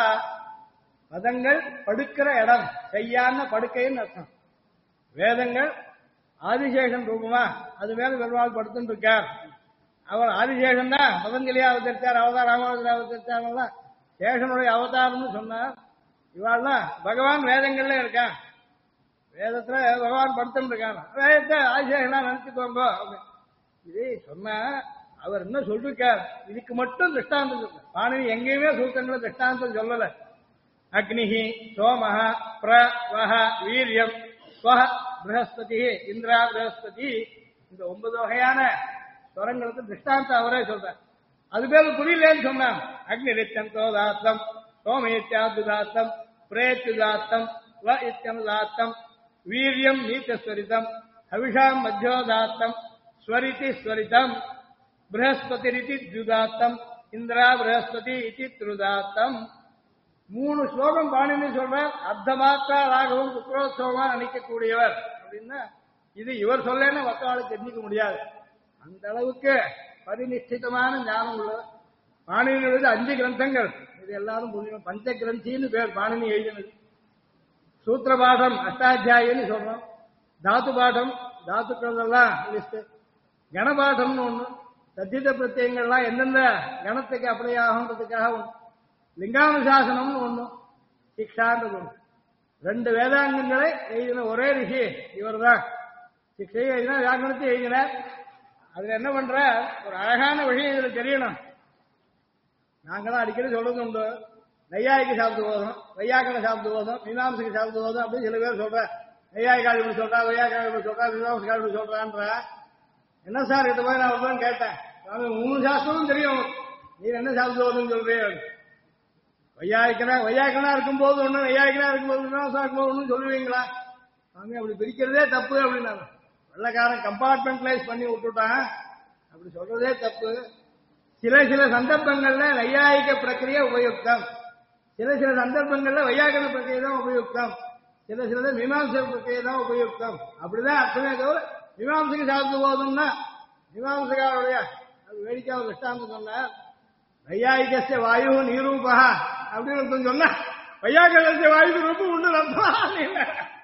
பதங்கள் படுக்கிற இடம், செய்யான்னு படுக்கைன்னு அர்த்தம். வேதங்கள் ஆதிசேஷன் ரூபமா அது மேல பெருமாள் படுத்துட்டு இருக்கார். அவர் ஆதிசேஷன் தான் பதஞ்சலியா அவதரித்தார், அவதார் ராமாவதார் அவதரித்தார். சேஷனுடைய அவதாரம்னு சொன்னார். இவாள்லாம் பகவான் வேதங்கள்ல இருக்கான், வேதத்துல பகவான் படுத்துட்டு இருக்கான், வேதத்தை ஆதிசேஷனா நினைச்சுக்கோங்க. இது சொன்ன அவர் என்ன சொல்லிருக்கார், இதுக்கு மட்டும் திருஷ்டாந்தம் சொல்ற. பாணினி எங்கேயுமே சூத்திரங்களை திருஷ்டாந்தம் சொல்லல. அக்னிஹி சோமஹ பிரவஹ வீரியம் ஸ்வஹ ப்ரஹஸ்பதி இந்திரா ப்ரஹஸ்பதி இந்த 9 வகையான ஸ்வரங்களுக்கு திருஷ்டாந்தம் அவரே சொல்றார். அது பேர் புரியலன்னு சொன்னான். அக்னி நிச்சந்தோதாத்தம் சோமேத்யாதுதாத்தம் பிரேத்யுதாத்தம் வ இத்யனுதாத்தம் வீரியம் நீச்சஸ்வரிதம் ஹவிஷாம் மத்தியோதாத்தம் ஸ்வரிதி ஸ்வரிதம் ப்ரஹஸ்பதிரிதி துதாத்தம் இந்திரா ப்ரஹஸ்பதி இதி திருதாத்தம். 3 ஸ்லோகம் பாணினி சொல்றார். அர்த்தமாத்திரா ராகவும் புத்திரோத்சவமா நினைக்கக்கூடியவர் அப்படின்னா இது இவர் சொல்லேன்னு மக்களால் தெரிஞ்சிக்க முடியாது. அந்த அளவுக்கு பரிநிஷ்டிதமான ஞானம் உள்ளவர். பாணினியுடைய 5 கிரந்தங்கள் இது எல்லாரும் புரியும். பஞ்ச கிரந்தின்னு பேர் பாணினி எழுதினது. சூத்திர பாடம் அஷ்டாத்தியாயின்னு சொல்றோம். தாத்து பாடம் தாத்துக்கள் எல்லாம் லிஸ்ட். கணபாடம்னு ஒண்ணு, சத்தித பிரத்யங்கள்லாம் எந்தெந்த கணத்துக்கு அப்படியே ஆகுன்றதுக்காக ஒண்ணு. லிங்கானுசாசனம்னு ஒண்ணு, சிக்ஷான்றது ஒண்ணு. 2 வேதாங்கங்களை எழுதின ஒரே ரிஷி இவர் தான். சிக்ஷையை எழுதினா வியாக்கணத்தை எழுதினார். அதுல என்ன பண்ற ஒரு அழகான விஷயம் இதுல தெரியணும். நாங்களாம் அடிக்கடி சொல்றது உண்டு, நையாய்க்கு சாப்பிட்டு போதும், வையாக்கணை சாப்பிட்டு போதும், மீனாம்சைக்கு சாப்பிட்டு போதும் அப்படின்னு சில பேர் சொல்ற. நையாய்க்கால் இப்படி சொல்றா, வையாக்கால் இப்படி சொல்றா, மீனாம்சக்கால் இப்படி சொல்றான்ற. என்ன சார் கிட்ட போய் நான் ஒருத்தன் கேட்டேன், 3 சாஸ்திரமும் தெரியும், நீ என்ன சாப்பிட்டு போதுன்னு சொல்றேன். வையாக்கணா இருக்கும்போது ஒண்ணு, நையாய்க்கனா இருக்கும்போது மீனாம்சா இருக்கும்போது ஒண்ணும் சொல்லுவீங்களா? சாமி அப்படி பிரிக்கிறதே தப்பு அப்படின்னாங்க. வெள்ளக்காரன் கம்பார்ட்மெண்டலைஸ் பண்ணி விட்டுட்டான், அப்படி சொல்றதே தப்பு. சில சந்தர்ப்பங்கள்ல நையாயிக பிரக்கிரியை உபயுக்தம், சில சந்தர்ப்பங்கள்ல வையாகண பிரக்கிரியை தான் உபயுக்தம், சில மீமாம்ச பிரக்கிரியை தான் உபயுக்தம். அப்படிதான் அர்த்தமே தவிர மீமாம்சைக்கு சாப்பிட்டு போதும்னா மீமாம்சகாருடைய அது வேடிக்கை ஒரு விஷாந்தம் சொன்னார். வையாயிகசிய வாயு நீரூபா அப்படின்னு சொன்னா வையாகணசிய வாயு ரூபம் உண்டு அர்த்தம்.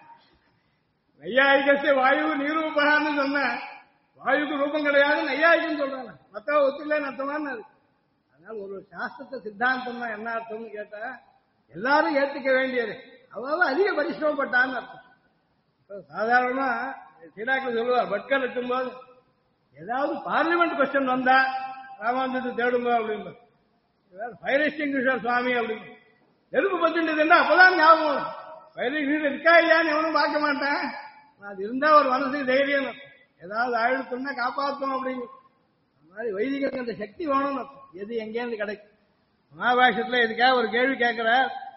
நையாயிகசிய வாயு நீரூபகான்னு சொன்ன வாயுக்கு ரூபம் கிடையாது நையாயிகம் சொல்றாங்க. மத்த ஒத்துலே அர்த்தமான இருக்கு. அதனால ஒரு சாஸ்திரத்தை சித்தாந்தம்னா என்ன அர்த்தம்னு கேட்டா எல்லாரும் ஏத்துக்க வேண்டியது. அதாவது அதிக பரிசிரமப்பட்டான்னு அர்த்தம். சாதாரணமா சீனாக்கள் சொல்லுவார், பட்கர் இருக்கும்போது ஏதாவது பார்லிமெண்ட் கொஸ்டின் வந்தா ராமானந்தத்தை தேடுங்க அப்படின்னு, ஃபயர் எக்ஸ்டிங்விஷர் சுவாமி அப்படின்னு நெருப்பு பத்துன்றதுன்னா அப்பதான் ஞாபகம். ஃபயர் எக்ஸ்டிங்விஷர் இருக்கா இல்லையான்னு எவனும் பார்க்க மாட்டேன். அது இருந்தா ஒரு மனசுக்கு தைரியம், ஏதாவது ஆயுதத்துன்னா காப்பாற்றும் அப்படிங்க. அந்த மாதிரி வைதிக அந்த சக்தி வேணும்னு எது எங்கேருந்து கிடைக்கும். மகாபாஷ்யத்துல இதுக்காக ஒரு கேள்வி கேட்கிற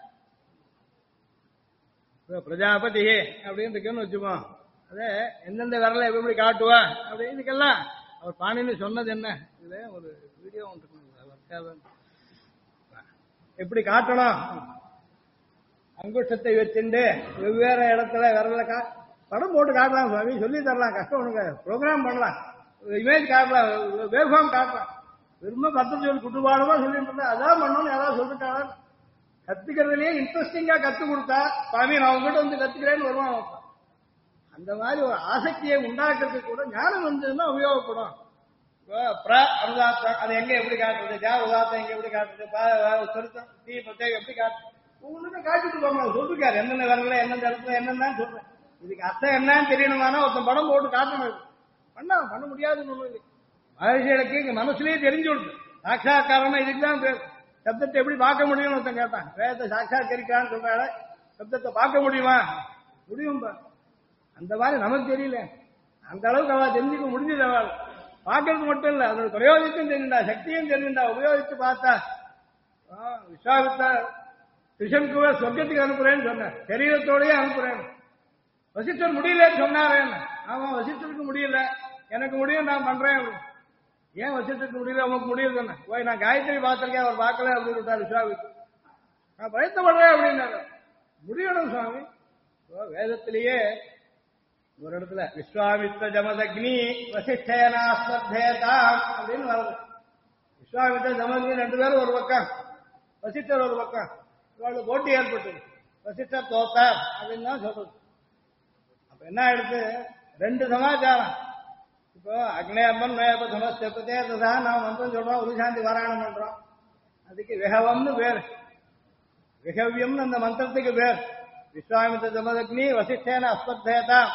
பிரஜாபதி அப்படின்னு இருக்குன்னு வச்சுப்போம். அதே எந்தெந்த விரலை எப்படி காட்டுவா அப்படின்னு இதுக்கெல்லாம் அவர் பாணினி சொன்னது என்ன, இதுல ஒரு வீடியோ ஒன்று எப்படி காட்டணும். அங்குஷத்தை வச்சுட்டு வெவ்வேறு இடத்துல விரல படம் போட்டு காட்டலாம் சுவாமி, சொல்லி தரலாம், கஷ்டம் ஒண்ணுங்க. ப்ரோக்ராம் பண்ணலாம், இமேஜ் காட்டலாம், வேவ்ஃபார்ம் காட்டலாம். வெறும 10 சொல் குட்டுப்பாடமா சொல்லிட்டு இருந்தா அதான் பண்ணணும்னு யாராவது சொல்லிட்டாங்க. கத்துக்கிறதுலயே இன்ட்ரெஸ்டிங்கா கத்து கொடுத்தா சுவாமி நான் உங்ககிட்ட வந்து கத்துக்கிறேன்னு வருவான். அந்த மாதிரி ஒரு ஆசக்தியை உண்டாக்குறதுக்கு கூட ஞானம் வந்ததுன்னா உபயோகப்படும். அனுதாத்தம் அது எங்க எப்படி காட்டுறது, ஜா உதாத்தம் எங்க எப்படி காட்டுறது, சொருத்தம் தீ பிரத்யேகம் எப்படி காட்டுறது, ஒவ்வொன்றுக்கும் காட்டிட்டு போங்க. சொல்லிருக்காரு என்னென்ன வரல என்னென்ன இடத்துல என்னென்னு சொல்றேன். இதுக்கு அர்த்தம் என்னன்னு தெரியணுமானா ஒருத்தன் படம் போட்டு காட்டணும். பண்ண முடியாதுன்னு ஒண்ணு இல்லை. மகர்ஷிகளுக்கு இங்க மனசுலயே தெரிஞ்சு கொடுத்து சாட்சா்காரனா இதுக்குதான் பேர். சப்தத்தை எப்படி பார்க்க முடியும்னு ஒருத்தன் கேட்டான். வேதத்தை சாட்சாத்கரிக்கிறான்னு சொல்றாரு, சப்தத்தை பார்க்க முடியுமா? முடியும். அந்த மாதிரி நமக்கு தெரியல, அந்த அளவுக்கு அவள் தெரிஞ்சுக்க முடிஞ்சது. அவள் பார்க்கறது மட்டும் இல்ல, அதோட பிரயோஜனத்தையும் தெரிஞ்சுட்டா, சக்தியும் தெரிஞ்சுட்டா, உபயோகித்து பார்த்தா. விஸ்வாமித்தா கிருஷ்ணனுக்குவே சொர்க்கத்துக்கு அனுப்புறேன்னு சொன்னார், சரீரத்தோடயே அனுப்புறேன். வசிஷ்டர் முடியலன்னு சொன்னாரேன்னு. ஆமா, வசிஷ்டருக்கு முடியல, எனக்கு முடியும், நான் பண்றேன். ஏன் வசிஷ்டருக்கு முடியல, உனக்கு முடியல சொன்ன. போய் நான் காயத்ரி பார்த்திருக்கேன், அவர் பார்க்கல அப்படின்னு விட்டார் விஸ்வாமித்தர். நான் பிரயத்தப்படுறேன் அப்படின்னாரு. முடியணும் சுவாமி. வேதத்திலேயே ஒரு இடத்துல விஸ்வாமித்ர ஜமதக்னி வசிஷ்டயனாஸ்மத்தேதாம் அப்படின்னு வருது. விஸ்வாமித்ர ஜமதக்னி ரெண்டு பேரும் ஒரு பக்கம், வசிஷ்டர் ஒரு பக்கம். இவளுக்கு போட்டி ஏற்பட்டது. வசிஷ்டர் தோத்தார் அப்படின்னு தான் சொல்றது. அப்ப என்ன ஆயிடுச்சு, ரெண்டு சமாச்சாரம். இப்போ அக்னேயம்மன் மேப சமஸ்தே தான் நாம் மந்திரம் சொல்றோம், உருசாந்தி பாராயணம் பண்றோம். அதுக்கு விஹவம்னு பேர், விஹவ்யம்னு அந்த மந்திரத்துக்கு பேர். விஸ்வாமித்ர ஜமதக்னி வசிஷ்டேன அஸ்மத்தேதாம்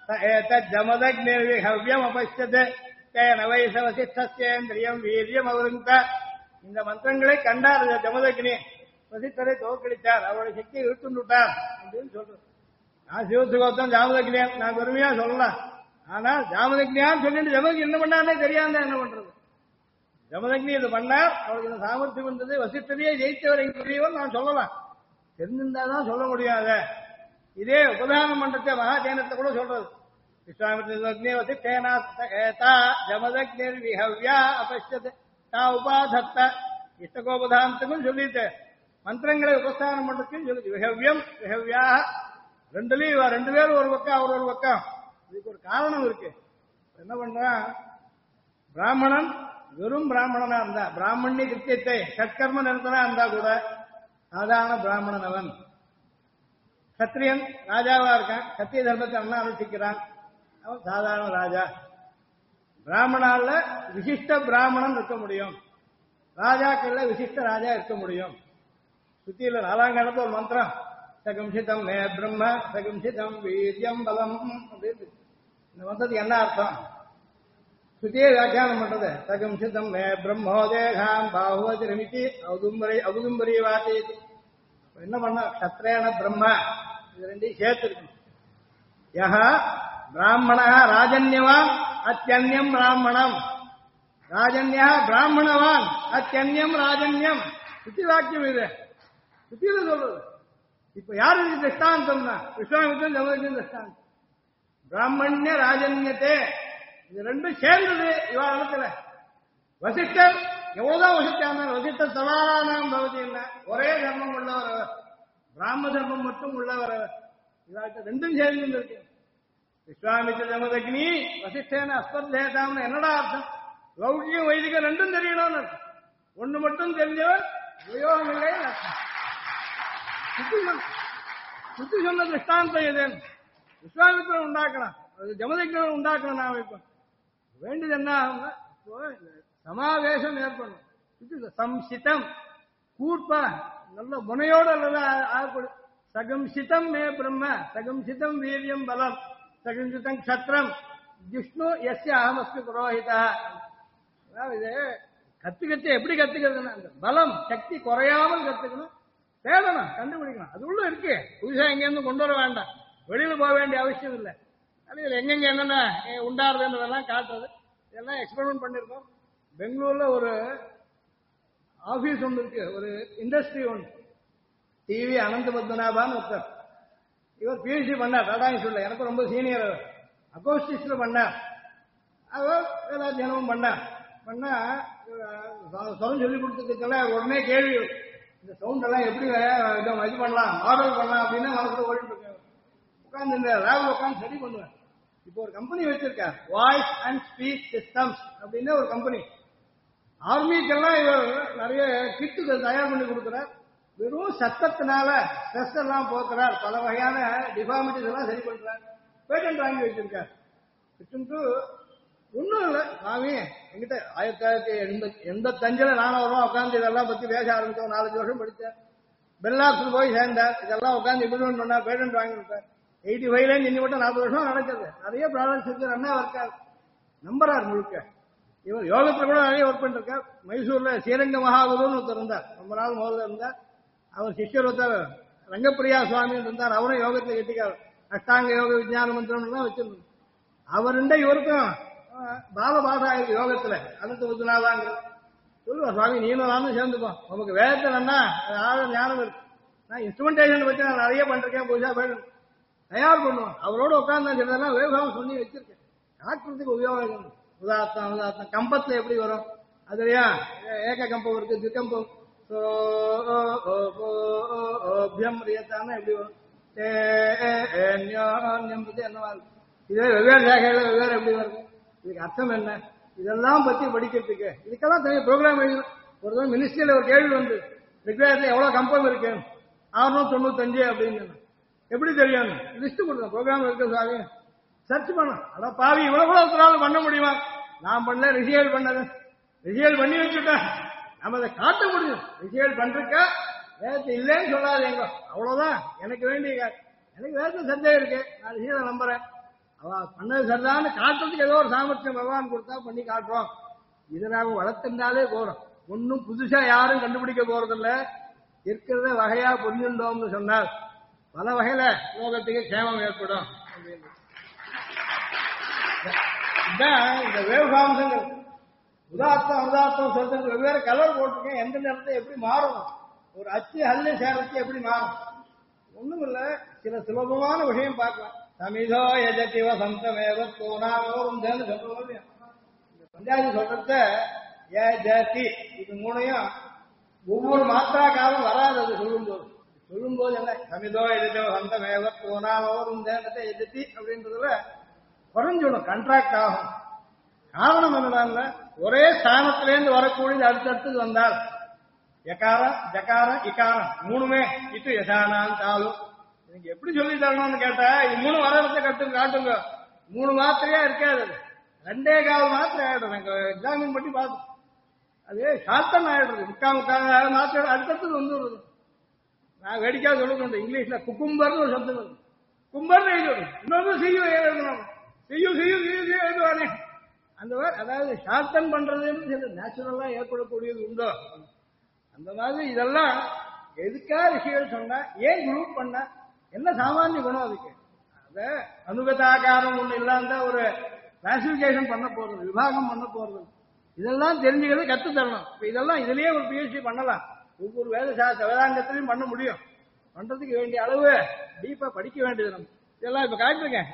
ஜமதக்னிர்விஹவ்யம் அபஷ்யதே தேன வைச வசிஷ்டஸ்யேந்திரியம் வீரியம் அவருங்க. இந்த மந்திரங்களை கண்டார் ஜமதக்னி, வசிஷ்டரை தோற்கடித்தார், அவருடைய சக்தியை இழுத்துண்டு விட்டார் அப்படின்னு சொல்றது. நான் சிவசுகோத்தம் ஜாமதக்னியான் நான் பெருமையா சொல்லலாம். ஆனால் ஜாமதக்னியான்னு சொல்லிட்டு ஜமதக்னி என்ன பண்ணாருன்னே தெரியாம என்ன பண்றது. ஜமதக்னி இது பண்ணார், அவருக்கு இந்த சாமர்த்தியம் வந்தது, வசிஷ்டரையே ஜெயித்தவர் எங்கேயும் நான் சொல்லலாம். தெரிஞ்சிருந்தாதான் சொல்ல முடியாத. இதே உபதானம் பண்றத மகாஜேனத்தை கூட சொல்றது. விஸ்வாமித்ரக்னி வசிஷ்டேனா ஜமதக்னிர் விஹவ்யா அபஷ்யத் தா உபாதத்த. இஷ்டகோபதானத்துக்கும் சொல்லிட்டு மந்திரங்களை உபஸ்தானம் பண்றதுக்கும் சொல்லுது. விஹவ்யம் விஹவ்யா ரெண்டுலயும் ரெண்டு பேரும் ஒரு பக்கம், அவர் ஒரு பக்கம். இதுக்கு ஒரு காரணம் இருக்கு. என்ன பண்றான், பிராமணன் வெறும் பிராமணனா இருந்தா, பிராமணிய கிருத்தியத்தை சத்கர்ம நிரந்தனா இருந்தா கூட சாதாரண பிராமணன் அவன். கத்திரியன் ராஜாவா இருக்கான், சத்திய தர்மத்தை அண்ணா அனுஷ்டிக்கிறான், அவன் சாதாரண ராஜா. பிராமணால விசிஷ்ட பிராமணன் இருக்க முடியும், ராஜாக்கள்ல விசிஷ்ட ராஜா இருக்க முடியும். சுத்தியில 4ஆம் காலத்துல ஒரு மந்திரம், சகம்சிதம் மே பிரம்ம சகம்சிதம் வீரியம் பலம் அப்படின்னு. இந்த மந்திரத்துக்கு என்ன அர்த்தம்? சுத்தியே வியாக்கியானம் பண்றது. சகம்சிதம் மே பிரம்மோதேகாம் பாகுவதிரமிதி அவுதும்பரி வாதி. என்ன பண்ண, கத்திரேன பிரம்ம, இது ரெண்டையும் சேர்த்து இருக்கணும். யஹ பிராமண ராஜன்யவான் அத்தியன்யம் பிராமணம், ராஜன்யா பிராமணவான் அத்தியன்யம் ராஜன்யம். சுத்தி வாக்கியம் இது, சுத்தியில சொல்றது. இப்ப யாருக்கு திருஷ்டாந்தம்னா விஸ்வாமித்திரன் ஜமதக்னியும் திருஷ்டாந்தம். பிராமணிய ராஜன்யத்தே இது ரெண்டும் சேர்ந்தது இவா இடத்துல. வசிஷ்டர் எவ்வளவுதான் வசிஷ்டான வசிஷ்டர் சமாதானம் பகுதி என்ன, ஒரே தர்மம் உள்ளவர் அவர், பிராம தர்மம் மட்டும் உள்ளவர் அவர். இவாட்ட ரெண்டும் சேர்ந்து இருக்கு. விஸ்வாமித்திர ஜமதக்னி வசிஷ்டேன அஸ்பர்தேதாம்னு என்னடா அர்த்தம்? லௌகிகம் வைதிகம் ரெண்டும் தெரியணும்னு அர்த்தம். ஒண்ணு மட்டும் தெரிஞ்சவர் உபயோகம் இல்லைன்னு அர்த்தம். சுத்தி சொன்ன திருஷ்டாந்தம் எதுன்னு விஸ்வாமித்திரன் உண்டாக்கலாம், அது ஜமதக்னியன் உண்டாக்கணும். நாம இப்ப வேண்டியது என்ன ஆகுங்க, சமாவேசம் ஏற்படும். சம்சிதம் கூர்ப்பா நல்ல முனையோட ஆகப்படும். சகம்சிதம் மே பிரம்ம சகம்சிதம் வீரியம் பலம் சகம்சிதம் க்ஷத்ரம் ஜிஷ்ணு எஸ்ய அகமஸ்மி புரோஹிதா. அதாவது கத்துக்கத்து எப்படி கத்துக்கிறதுன்னா, அந்த பலம் சக்தி குறையாமல் கத்துக்கணும், தேடணும், கண்டுபிடிக்கணும். அது உள்ள இருக்கு, புதுசா எங்கேருந்து கொண்டு வர வேண்டாம், வெளியில போக வேண்டிய அவசியம் இல்லை. அது எங்கெங்க என்னென்ன உண்டாருதுன்றதெல்லாம் காட்டுறது. இதெல்லாம் எக்ஸ்பெரிமெண்ட் பண்ணிருக்கோம். பெங்களூர்ல ஒரு ஆபீஸ் ஒன்று இருக்கு, ஒரு இண்டஸ்ட்ரி ஒன்று, டிவி அனந்த பத்மநாபான்னு ஒருத்தர். இவர் பிஹெச்டி பண்ணார் டாடா இன்ஸ்டியூட்ல, எனக்கு ரொம்ப சீனியர். அவர் அகோஸ்டிக்ஸ்ல பண்ணார், அவர் தினமும் பண்ணார். பண்ணா சொரம் சொல்லி கொடுத்ததுக்கெல்ல உடனே கேள்வி, இந்த சவுண்ட் எல்லாம் எப்படி இது பண்ணலாம், மாடல் பண்ணலாம் அப்படின்னு மனசுல ஓடிட்டு இருக்காரு. உட்காந்து இந்த லேப்ல உட்காந்து ஸ்டடி பண்ணுவேன். இப்போ ஒரு கம்பெனி வச்சிருக்கார், வாய்ஸ் அண்ட் ஸ்பீச் சிஸ்டம்ஸ் அப்படின்னு ஒரு கம்பெனி. ஆர்மிக்கெல்லாம் இவர் நிறைய கிட்டுகள் தயார் பண்ணி கொடுக்கிறார். வெறும் சத்தத்தினால ஸ்ட்ரெஸ் எல்லாம் போக்குறார், பல வகையான டிஃபார்மிட்டிஸ் எல்லாம் சரி பண்றார். பேட்டன்ட் வாங்கி வச்சிருக்கார். ஒன்றும் இல்லை சுவாமி என்கிட்ட 1985 நானும் வருவோம் உட்காந்து இதெல்லாம் பத்தி பேச ஆரம்பிச்சோம். 4 வருஷம் படித்தேன். பெல்லாஸில் போய் சேர்ந்தார். இதெல்லாம் உட்காந்து இம்ப்ளிமெண்ட் பண்ணா பேடன்ட் வாங்கி கொடுத்தார். 85 இன்னி மட்டும் 40 வருஷம் நடக்குது. நிறைய ப்ராடக்ட்ஸ் இருக்கு. ரன்னா இருக்கார், நம்புறார் முழுக்க. இவர் யோகத்துல கூட நிறைய ஒர்க் பண்ணிருக்கார். மைசூர்ல ஸ்ரீரங்க மகாகுருன்னு ஒருத்தர் இருந்தார், ரொம்ப நாள் முதல்ல இருந்தார். அவர் சிஷ்யர் ஒருத்தர் ரங்கப்பிரியா சுவாமின்னு இருந்தார். அவரும் யோகத்துல கெட்டிக்கார். அஷ்டாங்க யோக விஞ்ஞான மந்திரம் தான் வச்சிருந்தார். அவருண்ட இவருக்கும் பாலபாசா இருக்கு யோகத்துல. அடுத்து 20 சொல்லுவா சுவாமி நீனும் நானும் சேர்ந்துப்போம், நமக்கு வேதத்தை வேணா ஆழ ஞானம் இருக்கு. நான் இன்ஸ்ட்ருமெண்டேஷன் பத்தி நான் நிறைய பண்றேன், புதுசா தயார் பண்ணுவோம். அவரோட உட்கார்ந்து சிலதெல்லாம் வேகம் சொல்லி வச்சிருக்கேன், காட்டுறதுக்கு உபயோகம். உதாத்தம் கம்பத்துல எப்படி வரும், அதுலயா ஏக கம்பம் இருக்கு, திக்கம்பம் எப்படி வரும், என்னவா இருக்கு. இதே வெவ்வேறு சாகையில வெவ்வேறு எப்படி வருது, இதுக்கு அர்த்தம் என்ன, இதெல்லாம் பத்தி படிக்கிறதுக்கு இதுக்கெல்லாம் தனி ப்ரோக்ராம் எழுதணும். ஒரு மினிஸ்ட்ரியில ஒரு கேள்வி வந்து ரிக்வேர்ல எவ்வளவு கம்பம் இருக்கு, 695 அப்படின்னு எப்படி தெரியும், லிஸ்ட் கொடுத்தோம். ப்ரோக்ராம் இருக்கு சாமி, சர்ச் பண்ண. அதான் பாவி இவ்வளவு நாள் பண்ண முடியுமா, நான் பண்ணல, ரிசியல் பண்ணது, ரிசியல் பண்ணி வச்சுட்டேன். நம்ம அதை காட்ட முடியும். ரிசியல் பண்றக்கா வேதத்தை இல்லைன்னு சொல்லாது எங்க, அவ்வளவுதான். எனக்கு வேண்டிய எனக்கு வேதத்தை சந்தேகம் இருக்கு, நான் ரிசியலை நம்புறேன். அவ பண்ணது சரிதான்னு காட்டுறதுக்கு ஏதோ ஒரு சாமர்த்தியம் பகவான் கொடுத்தா பண்ணி காட்டுறோம். இதை நாம வளர்த்திருந்தாலே போறோம். ஒன்னும் புதுசா யாரும் கண்டுபிடிக்க போறதில்ல. இருக்கிறத வகையா புரிஞ்சுட்டோம்னு சொன்னால் பல வகையில லோகத்துக்கு கேமம் ஏற்படும். இந்த வேவ்காம்சங்கள் உதார்த்தம் அனுதார்த்தம் சொல்றது வெவ்வேறு கலர் போட்டிருக்கேன். எந்த நேரத்தை எப்படி மாறும், ஒரு அச்சு ஹல்லு சேரத்து எப்படி மாறும், ஒண்ணும் இல்ல. சில சுலபமான விஷயம் பார்க்கலாம். சமிதோ எஜத்திவ சந்தமேவ தோணாமோரும் சொல்றது பஞ்சாயத்து சொல்றத ஏஜதி இது மூணையும் ஒவ்வொரு மாத்திரா காலம் வராது. அது சொல்லும்போது என்ன சமிதோ எஜத்திவ சந்தமேவ தோணாமோரும் எஜத்தி அப்படின்றதுல குறைஞ்சிடும், கண்ட்ராக்ட் ஆகும். காரணம் என்னன்னா ஒரே ஸ்தானத்திலேருந்து வரக்கூடியது அடுத்தடுத்தது வந்தால் எக்காரம் ஜக்காரம் இக்காரம் மூணுமே இது யசானான் தாலும் எனக்கு எப்படி சொல்லி தரணும்னு கேட்டா இது 3 வரத்தை காட்டுங்க. 3 மாத்திரையா இருக்காது, 2.25 மாத்திரை ஆயிடும். நாங்க எக்ஸாமின் பண்ணி பார்த்தோம், அது ஷார்ட்டன் ஆயிடுறது. முக்கால் மாத்திரை அடுத்தது வந்துடுறது. நான் வேடிக்கையாக சொல்லணும், இங்கிலீஷ்ல குக்கும்பர்னு ஒரு சப்தம் வருது, கும்பர்னு எழுதி இன்னொரு செய்யும் எழுதணும், செய்யும் எழுதுவானே அந்த மாதிரி. அதாவது ஷார்ட்டன் பண்றதுன்னு சில நேச்சுரலா ஏற்படக்கூடியது உண்டோ, அந்த மாதிரி இதெல்லாம் எதுக்கா விஷயம் சொன்னா, ஏன் குரூப் பண்ண, என்ன சாமானிய குணம் அதுக்கு. அத அனுகதாகாரம் ஒண்ணு இல்லாம ஒரு கிளாசிபிகேஷன் பண்ண போறது, விபாகம் பண்ண போறது, இதெல்லாம் தெரிஞ்சுக்கிறது கத்து தரணும். இப்ப இதெல்லாம் இதுலயே ஒரு பிஹெச்டி பண்ணலாம். ஒவ்வொரு வேதாங்கத்திலையும் பண்ண முடியும். பண்றதுக்கு வேண்டிய அளவு டீப்பா படிக்க வேண்டியது நம்ம. இதெல்லாம் இப்ப காட்டுருக்கேன்.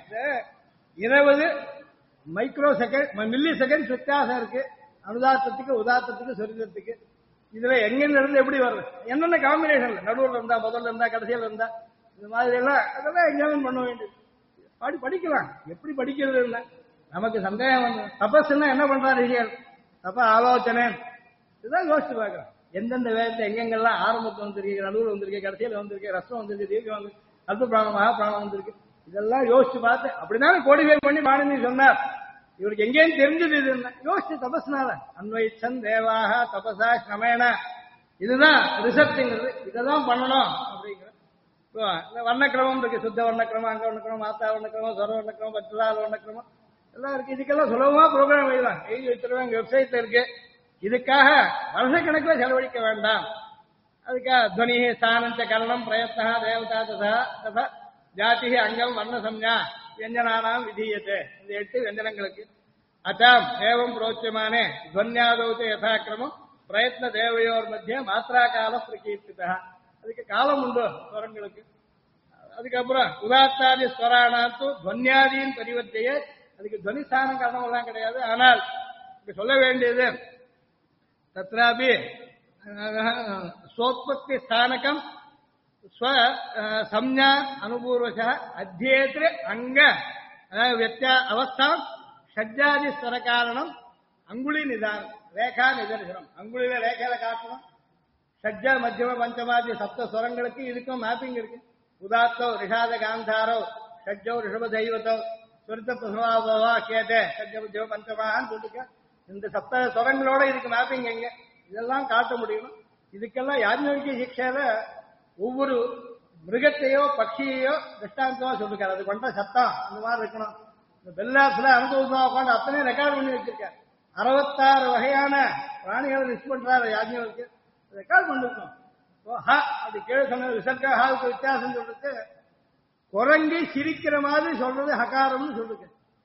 20 மைக்ரோ செகண்ட் மில்லி செகண்ட் வித்தியாசம் இருக்கு அனுதாத்தத்துக்கு உதாத்தத்துக்கு சொரிதத்துக்கு. இதுல எங்கிருந்து இருந்து எப்படி வருது, என்னென்ன காம்பினேஷன்ல நடுவில் இருந்தா முதல்ல இருந்தா கடைசியில இருந்தா இந்த மாதிரி எல்லாம் அதெல்லாம் எக்ஸாமின் பண்ண வேண்டியது. படிக்கலாம். எப்படி படிக்கிறது இல்லை நமக்கு சந்தேகம் வந்து. தபஸ்ன்னா என்ன பண்றாரு ரிஷியல், தப்ப ஆலோசனை இதுதான் யோசிச்சு பார்க்கலாம். எந்தெந்த வேதத்தை எங்கெங்கெல்லாம் ஆரம்பத்தில் வந்திருக்கு, நடுவில் வந்திருக்கு, கடைசியில் வந்திருக்கு, ரசம் வந்திருக்கு, தீர்க்கம் வந்து அல்ப பிராணம் மகா பிராணம் வந்திருக்கு, இதெல்லாம் யோசிச்சு பார்த்து அப்படிதான் கோடிஃபை பண்ணி பாணினி சொன்னார். இவருக்கு எங்கேயும் தெரிஞ்சது இது என்ன யோசிச்சு தபஸ்னால அன்வைச்சன் தேவாக தபசா கிரமேண இதுதான் ரிசப்ட்ங்கிறது. இதெல்லாம் பண்ணணும் அப்படிங்கிற வர்ணக்கிரமம் இருக்கு. சுத்த வர்ணக்கிரமம், அங்க வர்ணக்கிரமம், மாத்தா வர்ணக்கிரமம், சொர வர்ணக்கிரமம், பத்ரால் வர்ணக்கிரமம் எல்லாம் இருக்கு. இதுக்கெல்லாம் சுலபமா ப்ரோக்ராம் எழுதலாம், எழுதி வச்சிருவேன், எங்க வெப்சைட்ல இருக்கு. இதுக்காக வருஷக்கணக்கில் செலவழிக்க வேண்டாம். அதுக்காக துவனி ஸ்தானஞ்ச கரணம் பிரயத்னா தேவதா ததா ததா ஜாதி அங்கம் வர்ண சம்யா வியஞ்சனானாம் விதீயத்தை இந்த 8 வியஞ்சனங்களுக்கு அச்சாம் ஏவம் புரோச்சியமானே துவன்யாதௌச்ச யதாக்கிரமம் பிரயத்ன தேவையோர் மத்திய மாத்திரா கால பிரகீர்த்திதா. அதுக்கு காலம் உண்டு ஸ்வரங்களுக்கு. அதுக்கப்புறம் உதாத்தாதி ஸ்வரானாத்து துவன்யாதியின் பரிவர்த்தைய, அதுக்கு துவனிஸ்தானம் காரணம் எல்லாம் கிடையாது. ஆனால் சொல்ல வேண்டியது தத்ராபி சோத்பத்தி ஸ்தானகம் ஸ்வ சம்ஞா அனுபூர்வச அத்தியேத்ர அங்க வியத்யா அவஸ்தா ஷட்ஜாதி ஸ்வர காரணம் அங்குளி நிதானம் ரேகா நிதர்சனம். அங்குளில ரேகையில காட்டணும். ஷட்ஜ மத்தியம பஞ்சமாதி சப்த ஸ்வரங்களுக்கு இதுக்கும் மேப்பிங் இருக்கு. உதாத்தோ ரிஷாத காந்தாரோ ஷட்ஜோ ரிஷப தெய்வத்தோ சொரித்த பிரசவாபவா கேட்டே சத்தியபுத்தியோ பஞ்சமான்னு சொல்லிருக்க. இந்த சப்த சுரங்களோட இதுக்கு மேப்பிங் எங்க இதெல்லாம் காட்ட முடியும். இதுக்கெல்லாம் யாஜ்ஞவல்கிய சிக்ஷையில ஒவ்வொரு மிருகத்தையோ பட்சியையோ திருஷ்டாந்தமா சொல்லிருக்காரு. அது பண்ற சத்தம் அந்த மாதிரி இருக்கணும். இந்த பெல்லாஸ்ல அனுபவமா உட்காந்து அத்தனையும் ரெக்கார்ட் பண்ணி வச்சிருக்காரு. 66 வகையான பிராணிகளை லிஸ்ட் பண்றாரு யாஜ்ஞவல்கிய. ரெக்கார்ட் பண்ணிருக்கோம். அப்படி கீழே சொன்ன விசர்க்க ஹாவுக்கு வித்தியாசம் சொல்றது குரங்கி சிரிக்கிற மாதிரி சொல்றது ஹகாரம்னு சொல்லுங்க.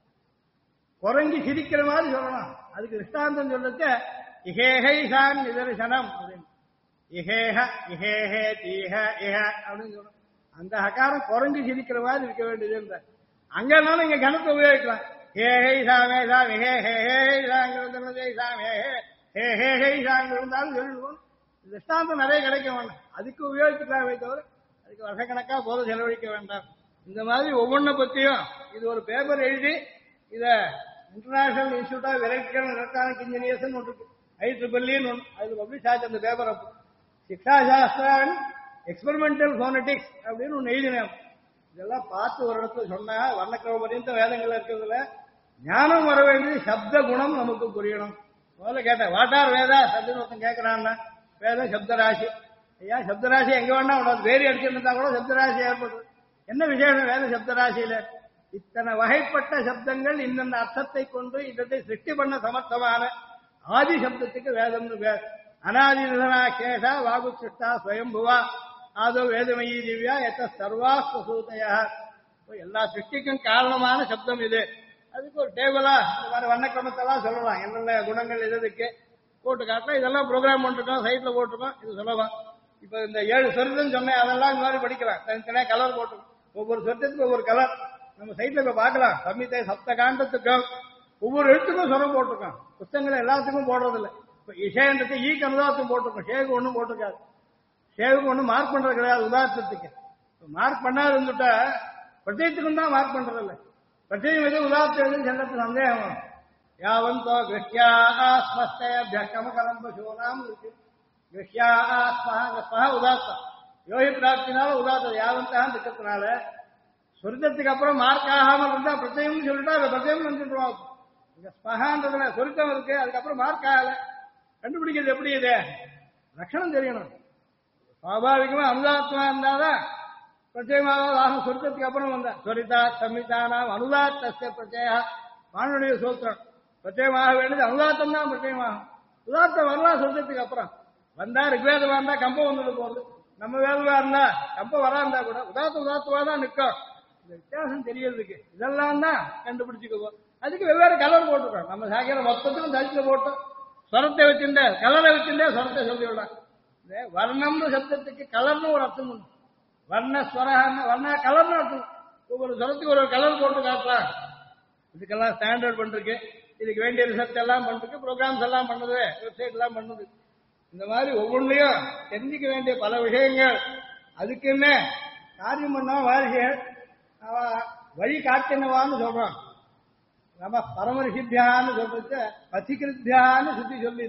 குரங்கி சிரிக்கிற மாதிரி சொல்லணும். அதுக்கு திருஷ்டாந்தம் சொல்றது இஹேஹை சான் நிதர்சனம் அப்படின்னு. இஹேஹ இஹேஹே தீஹ இஹ அப்படின்னு சொல்லணும். அந்த ஹகாரம் குரங்கி சிரிக்கிற மாதிரி இருக்க வேண்டியது இருந்தா அங்க இருந்தாலும் இங்க கணத்தை உபயோகிக்கலாம். ஹேஹை சாமே சாம் ஹே ஹே ஹே சாங்கிறது சாம் ஹே ஹே ஹே ஹே சாங்க இருந்தாலும் சொல்லிடுவோம். திருஷ்டாந்தம் நிறைய கிடைக்க வேண்டாம். அதுக்கு உபயோகிக்கலாமே தவிர அதுக்கு வருஷக்கணக்கா போத செலவழிக்க வேண்டாம். இந்த மாதிரி ஒவ்வொன்றை பத்தியும் இது ஒரு பேப்பர் எழுதி இத international institute of electrical and electronic engineers ஒன்று இருக்கு, IEEE அது பப்ளிஷ் ஆச்சு. அந்த பேப்பர் அப்போ சிக்ஷா சாஸ்திரா அண்ட் எக்ஸ்பெரிமெண்டல் போனடிக்ஸ் அப்படின்னு ஒன்று எழுதினேன். இதெல்லாம் பார்த்து ஒரு இடத்துல சொன்னா வர்ணக்கிரம பரியந்த வேதங்கள்ல இருக்கிறதுல ஞானம் வர வேண்டியது சப்த குணம் நமக்கு புரியணும். முதல்ல கேட்டேன் வாட்டார் வேதா சப்தம் ஒருத்தன் கேட்கிறான்னா வேதம் சப்தராசி. ஐயா சப்தராசி எங்க வேணா உனக்கு வேறு அடிச்சிருந்தா கூட சப்தராசி ஏற்படுது. என்ன விசேஷம் வேத சப்தராசியில? இத்தனை வகைப்பட்ட சப்தங்கள் இந்தந்த அர்த்தத்தை கொண்டு இதத்தை சிருஷ்டி பண்ண சமர்த்தமான ஆதி சப்தத்துக்கு வேதம்னு பேர். அனாதி நிதனா கேசா வாகு சிருஷ்டா ஸ்வயம்புவா ஆதோ வேதமயி திவ்யா எத்த சர்வா பிரசூதையா. எல்லா சிருஷ்டிக்கும் காரணமான சப்தம் இது. அதுக்கு ஒரு டேபிளா இந்த மாதிரி வண்ணக்கிரமத்தெல்லாம் சொல்லலாம். என்னென்ன குணங்கள் எதுக்கு போட்டு காட்டலாம். இதெல்லாம் ப்ரோக்ராம் பண்ணிருக்கோம், சைட்ல போட்டிருக்கோம். இது சொல்லலாம். இப்ப இந்த 7 சொருத்தம் சொன்னேன், அதெல்லாம் இந்த மாதிரி படிக்கலாம். தனித்தனியா கலர் போட்டிருக்கோம். ஒவ்வொரு சொருத்தத்துக்கும் ஒவ்வொரு கலர் நம்ம சைட்ல இப்ப பார்க்கலாம். சம்மித்தை சப்த காண்டத்துக்கும் ஒவ்வொரு எழுத்துக்கும் சொரம் போட்டிருக்கோம். புத்தகங்களை எல்லாத்துக்கும் போடுறதில்லை. இப்ப இசைன்றது ஈக்கு அனுதாத்தம் போட்டிருக்கோம். ஷேவுக்கு ஒன்றும் போட்டிருக்காது. ஷேவுக்கு ஒன்றும் மார்க் பண்றது கிடையாது. உதாரணத்துக்கு மார்க் பண்ணாது இருந்துட்டா பிரத்யேகத்துக்கும் தான் மார்க் பண்றது இல்லை. பிரத்யேகம் எது உதாரணத்துக்கு செல்லத்து சந்தேகம். யாவந்தோ கிருஷ்யாஸ்மஸ்தமகலம் பசூனாம் இருக்கு. கிருஷ்யாஸ்மஹ உதாத்தம் யோகி பிராப்தினால உதாத்தம் யாவந்தான் இருக்கிறதுனால சொருத்தத்துக்கு அப்புறம் மார்க் ஆகாமல் இருந்தா பிரத்யேகம்னு சொல்லிட்டா அதை பிரத்யேகம் நினைச்சுருவாங்க. இங்க ஸ்பகான்றதுல சொருத்தம் இருக்கு, அதுக்கப்புறம் மார்க் ஆகல. கண்டுபிடிக்கிறது எப்படி? இது லட்சணம் தெரியணும். சுவாபாவிகமா அனுதாத்மா இருந்தாதான் பிரத்யேகமாக சொருத்தத்துக்கு அப்புறம் வந்தா சொரிதா சம்மிதானாம் அனுதாத்த பிரத்யா மானுடைய சூத்திரம். பிரத்யேகமாக வேண்டியது அனுதாத்தம் தான் பிரத்யேகமாகும். உதாத்தம் வரலாம் சொருத்தத்துக்கு அப்புறம் வந்தா ரிக்வேதமா இருந்தா கம்பம் வந்துட்டு போகுது. நம்ம வேதமா இருந்தா கம்பம் வரா இருந்தா கூட உதாத்துவா தான் நிற்கும். இந்த வித்தியாசம் தெரியறதுக்கு இதெல்லாம் தான் கண்டுபிடிச்சுக்குவோம். அதுக்கு வெவ்வேறு கலர் போட்டுருக்கோம். நம்ம சாக்கிற மொத்தத்துக்கும் தச்சுல போட்டோம். ஸ்வரத்தை வச்சுட்டே கலரை வச்சுட்டே ஸ்வரத்தை சொல்லி விடலாம். வர்ணம்னு சப்தத்துக்கு கலர்னு ஒரு அர்த்தம் உண்டு. வர்ண ஸ்வரன்னு வர்ண கலர்னு அர்த்தம். ஒவ்வொரு ஸ்வரத்துக்கு ஒரு கலர் போட்டு காட்டலாம். இதுக்கெல்லாம் ஸ்டாண்டர்ட் பண்றதுக்கு இதுக்கு வேண்டிய ரிசர்ச் எல்லாம் பண்றதுக்கு ப்ரோக்ராம்ஸ் எல்லாம் பண்ணுது, வெப்சைட் எல்லாம் பண்ணுது. இந்த மாதிரி ஒவ்வொன்றையும் தெரிஞ்சுக்க வேண்டிய பல விஷயங்கள். அதுக்கு என்ன காரியம் பண்ணா வாரிகள் வழி காட்டினவான்னு சொல்றான். நம்ம பரமரிஷிபியான்னு சொல்றது பசிகிருத்தியான்னு சுத்தி சொல்லி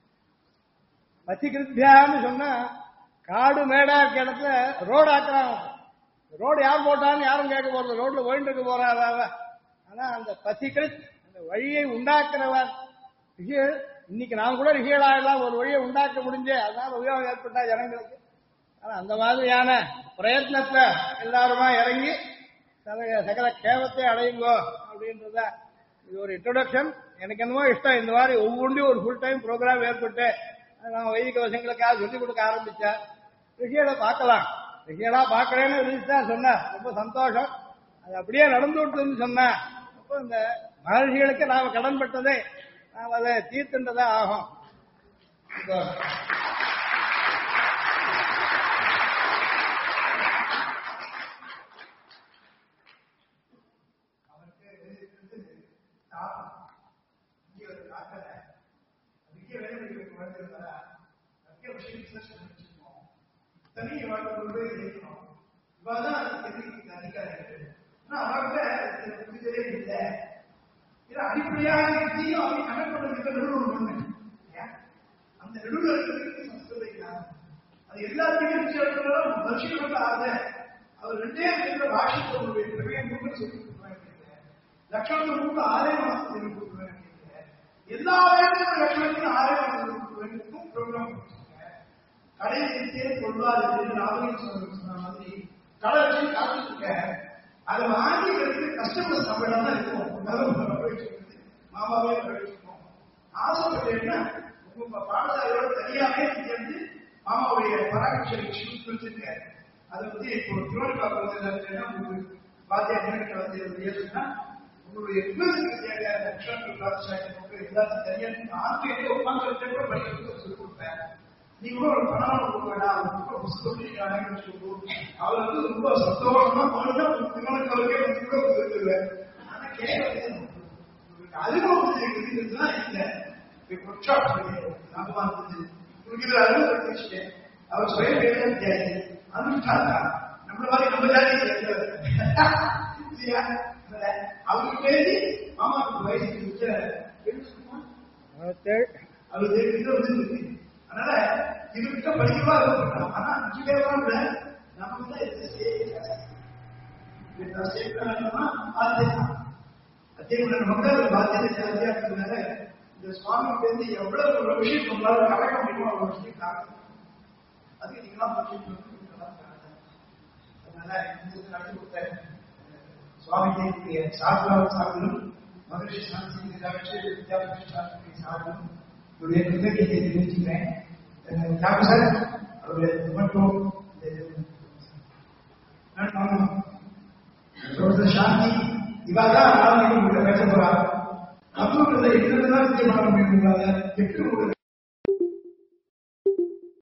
பசிகிருத்தியான்னு சொன்னா காடு மேடா இருக்க இடத்துல ரோடு ஆக்குறாங்க. ரோடு யார் போட்டான்னு யாரும் கேட்க போறது, ரோட்ல போயிட்டு இருக்க போறாங்க. ஆனா அந்த பசிகிருத் அந்த வழியை உண்டாக்குறவர் ரிஷிகள். இன்னைக்கு நாம் கூட ரிஷிகளாகலாம் ஒரு வழியை உண்டாக்க முடிஞ்சு அதனால உபயோகம் ஏற்பட்டா ஜனங்களுக்கு. ஆனா அந்த மாதிரியான பிரயத்னத்தை எல்லாருமா இறங்கி சகல கேவத்தை அடையுங்கோ அப்படின்றத இது ஒரு இன்ட்ரோடக்ஷன். எனக்கு என்னமோ இஷ்டம். இந்த மாதிரி ஒவ்வொன்றையும் ஒரு ஃபுல் டைம் ப்ரோக்ராம் ஏற்பட்டு நம்ம வைதிக வசங்களுக்காக சொல்லிக் கொடுக்க ஆரம்பிச்சா ரிஷிகளை பார்க்கலாம். ரிஷிகளா பார்க்கறேன்னு ரிஷிதான் சொன்னா ரொம்ப சந்தோஷம். அது அப்படியே நடந்து விட்டுன்னு சொன்னா அப்போ இந்த மகர்ஷிகளுக்கு நாம கடன்பட்டதை நாம் அதை தீர்த்துன்றதா ஆகும். அடிப்படையாக கனெக்ட் பண்ண அந்த நடுவில் அது எல்லாத்தையும் வருஷம் ஆக அவர் ரெண்டே பாஷை சொல்லி லட்சணத்துக்கு 6 மாசத்துக்கு கொடுக்குறேன். எல்லா வேலையும் லட்சணத்தையும் 6 மாசத்துக்கு ப்ரோக்ராம் கொடுத்துருங்க. கடைசியே பொருளாதார ராமலிங்க சொன்ன மாதிரி கடை வச்சு காத்துட்டு இருக்க. அதை வாங்கிக்கிறதுக்கு கஸ்டமர் சம்பளம் தான் இருக்கும். மாமாவே படிச்சிருக்கோம். ஆசைப்பட்டேன்னா உங்க பாடசாலையோட தனியாவே சேர்ந்து மாமாவுடைய பராமரிப்பு வச்சிருக்க. அதை வந்து இப்போ திருவண்ணா உங்களுக்கு வாத்தியா நேரத்தை வந்து ஏற்றுனா உங்களுடைய எல்லாத்தையும் தனியாக ஆசிரியர் உட்கார்ந்து கூட படிக்கிறதுக்கு சொல்லிக் கொடுப்பேன். நீ கூட ஒரு பணம் கொடுக்க வேண்டாம், ரொம்ப புஸ்தகம் சொல்லுவோம். அவர் வந்து ரொம்ப சந்தோஷமா போனா திருவண்ணாவுக்கே வந்து கூட கொடுத்துருவேன். ஆனா கேட்க அனுபவம் இருக்குதுதான் இல்லை. ஒர்க் ஷாப் லாபமா இருந்தது. உங்களுக்கு அனுபவம் அவர் சுய வேலை தெரியாது. அனுஷ்டான் நம்மள மாதிரி நம்ம ஜாதி அவருக்கு பேசி மாமாவுக்கு வயசு அது வந்து. அதனால இதுக்கிட்ட படிக்கவா இருக்கப்பட்டோம். ஆனா 5 பேர் கூட நமக்கு தான் அதே மக்கள் பாத்தியத்தை ஜாதியா இருக்கிறதுனால இந்த சுவாமிக்கு வந்து எவ்வளவு ஒரு விஷயம் நம்மளால கலக்க முடியுமோ அவ்வளவு விஷயம் காரணம். அதுக்கு நீங்களாம் அதனால நடத்தி கொடுத்த சுவாமிக்கு சாஸ்திராவும் சார்பிலும் மகிழ்ச்சி சாந்தி வித்யாபுஷ்டி சார்பிலும் என்னுடைய கிருத்தகத்தை தெரிவிச்சுக்கிறேன். சார் அவருடைய மட்டும் சாந்தி இவாதான் பேச போறார். அப்போ என்னதான் நிச்சயம் பண்ண முடியும்.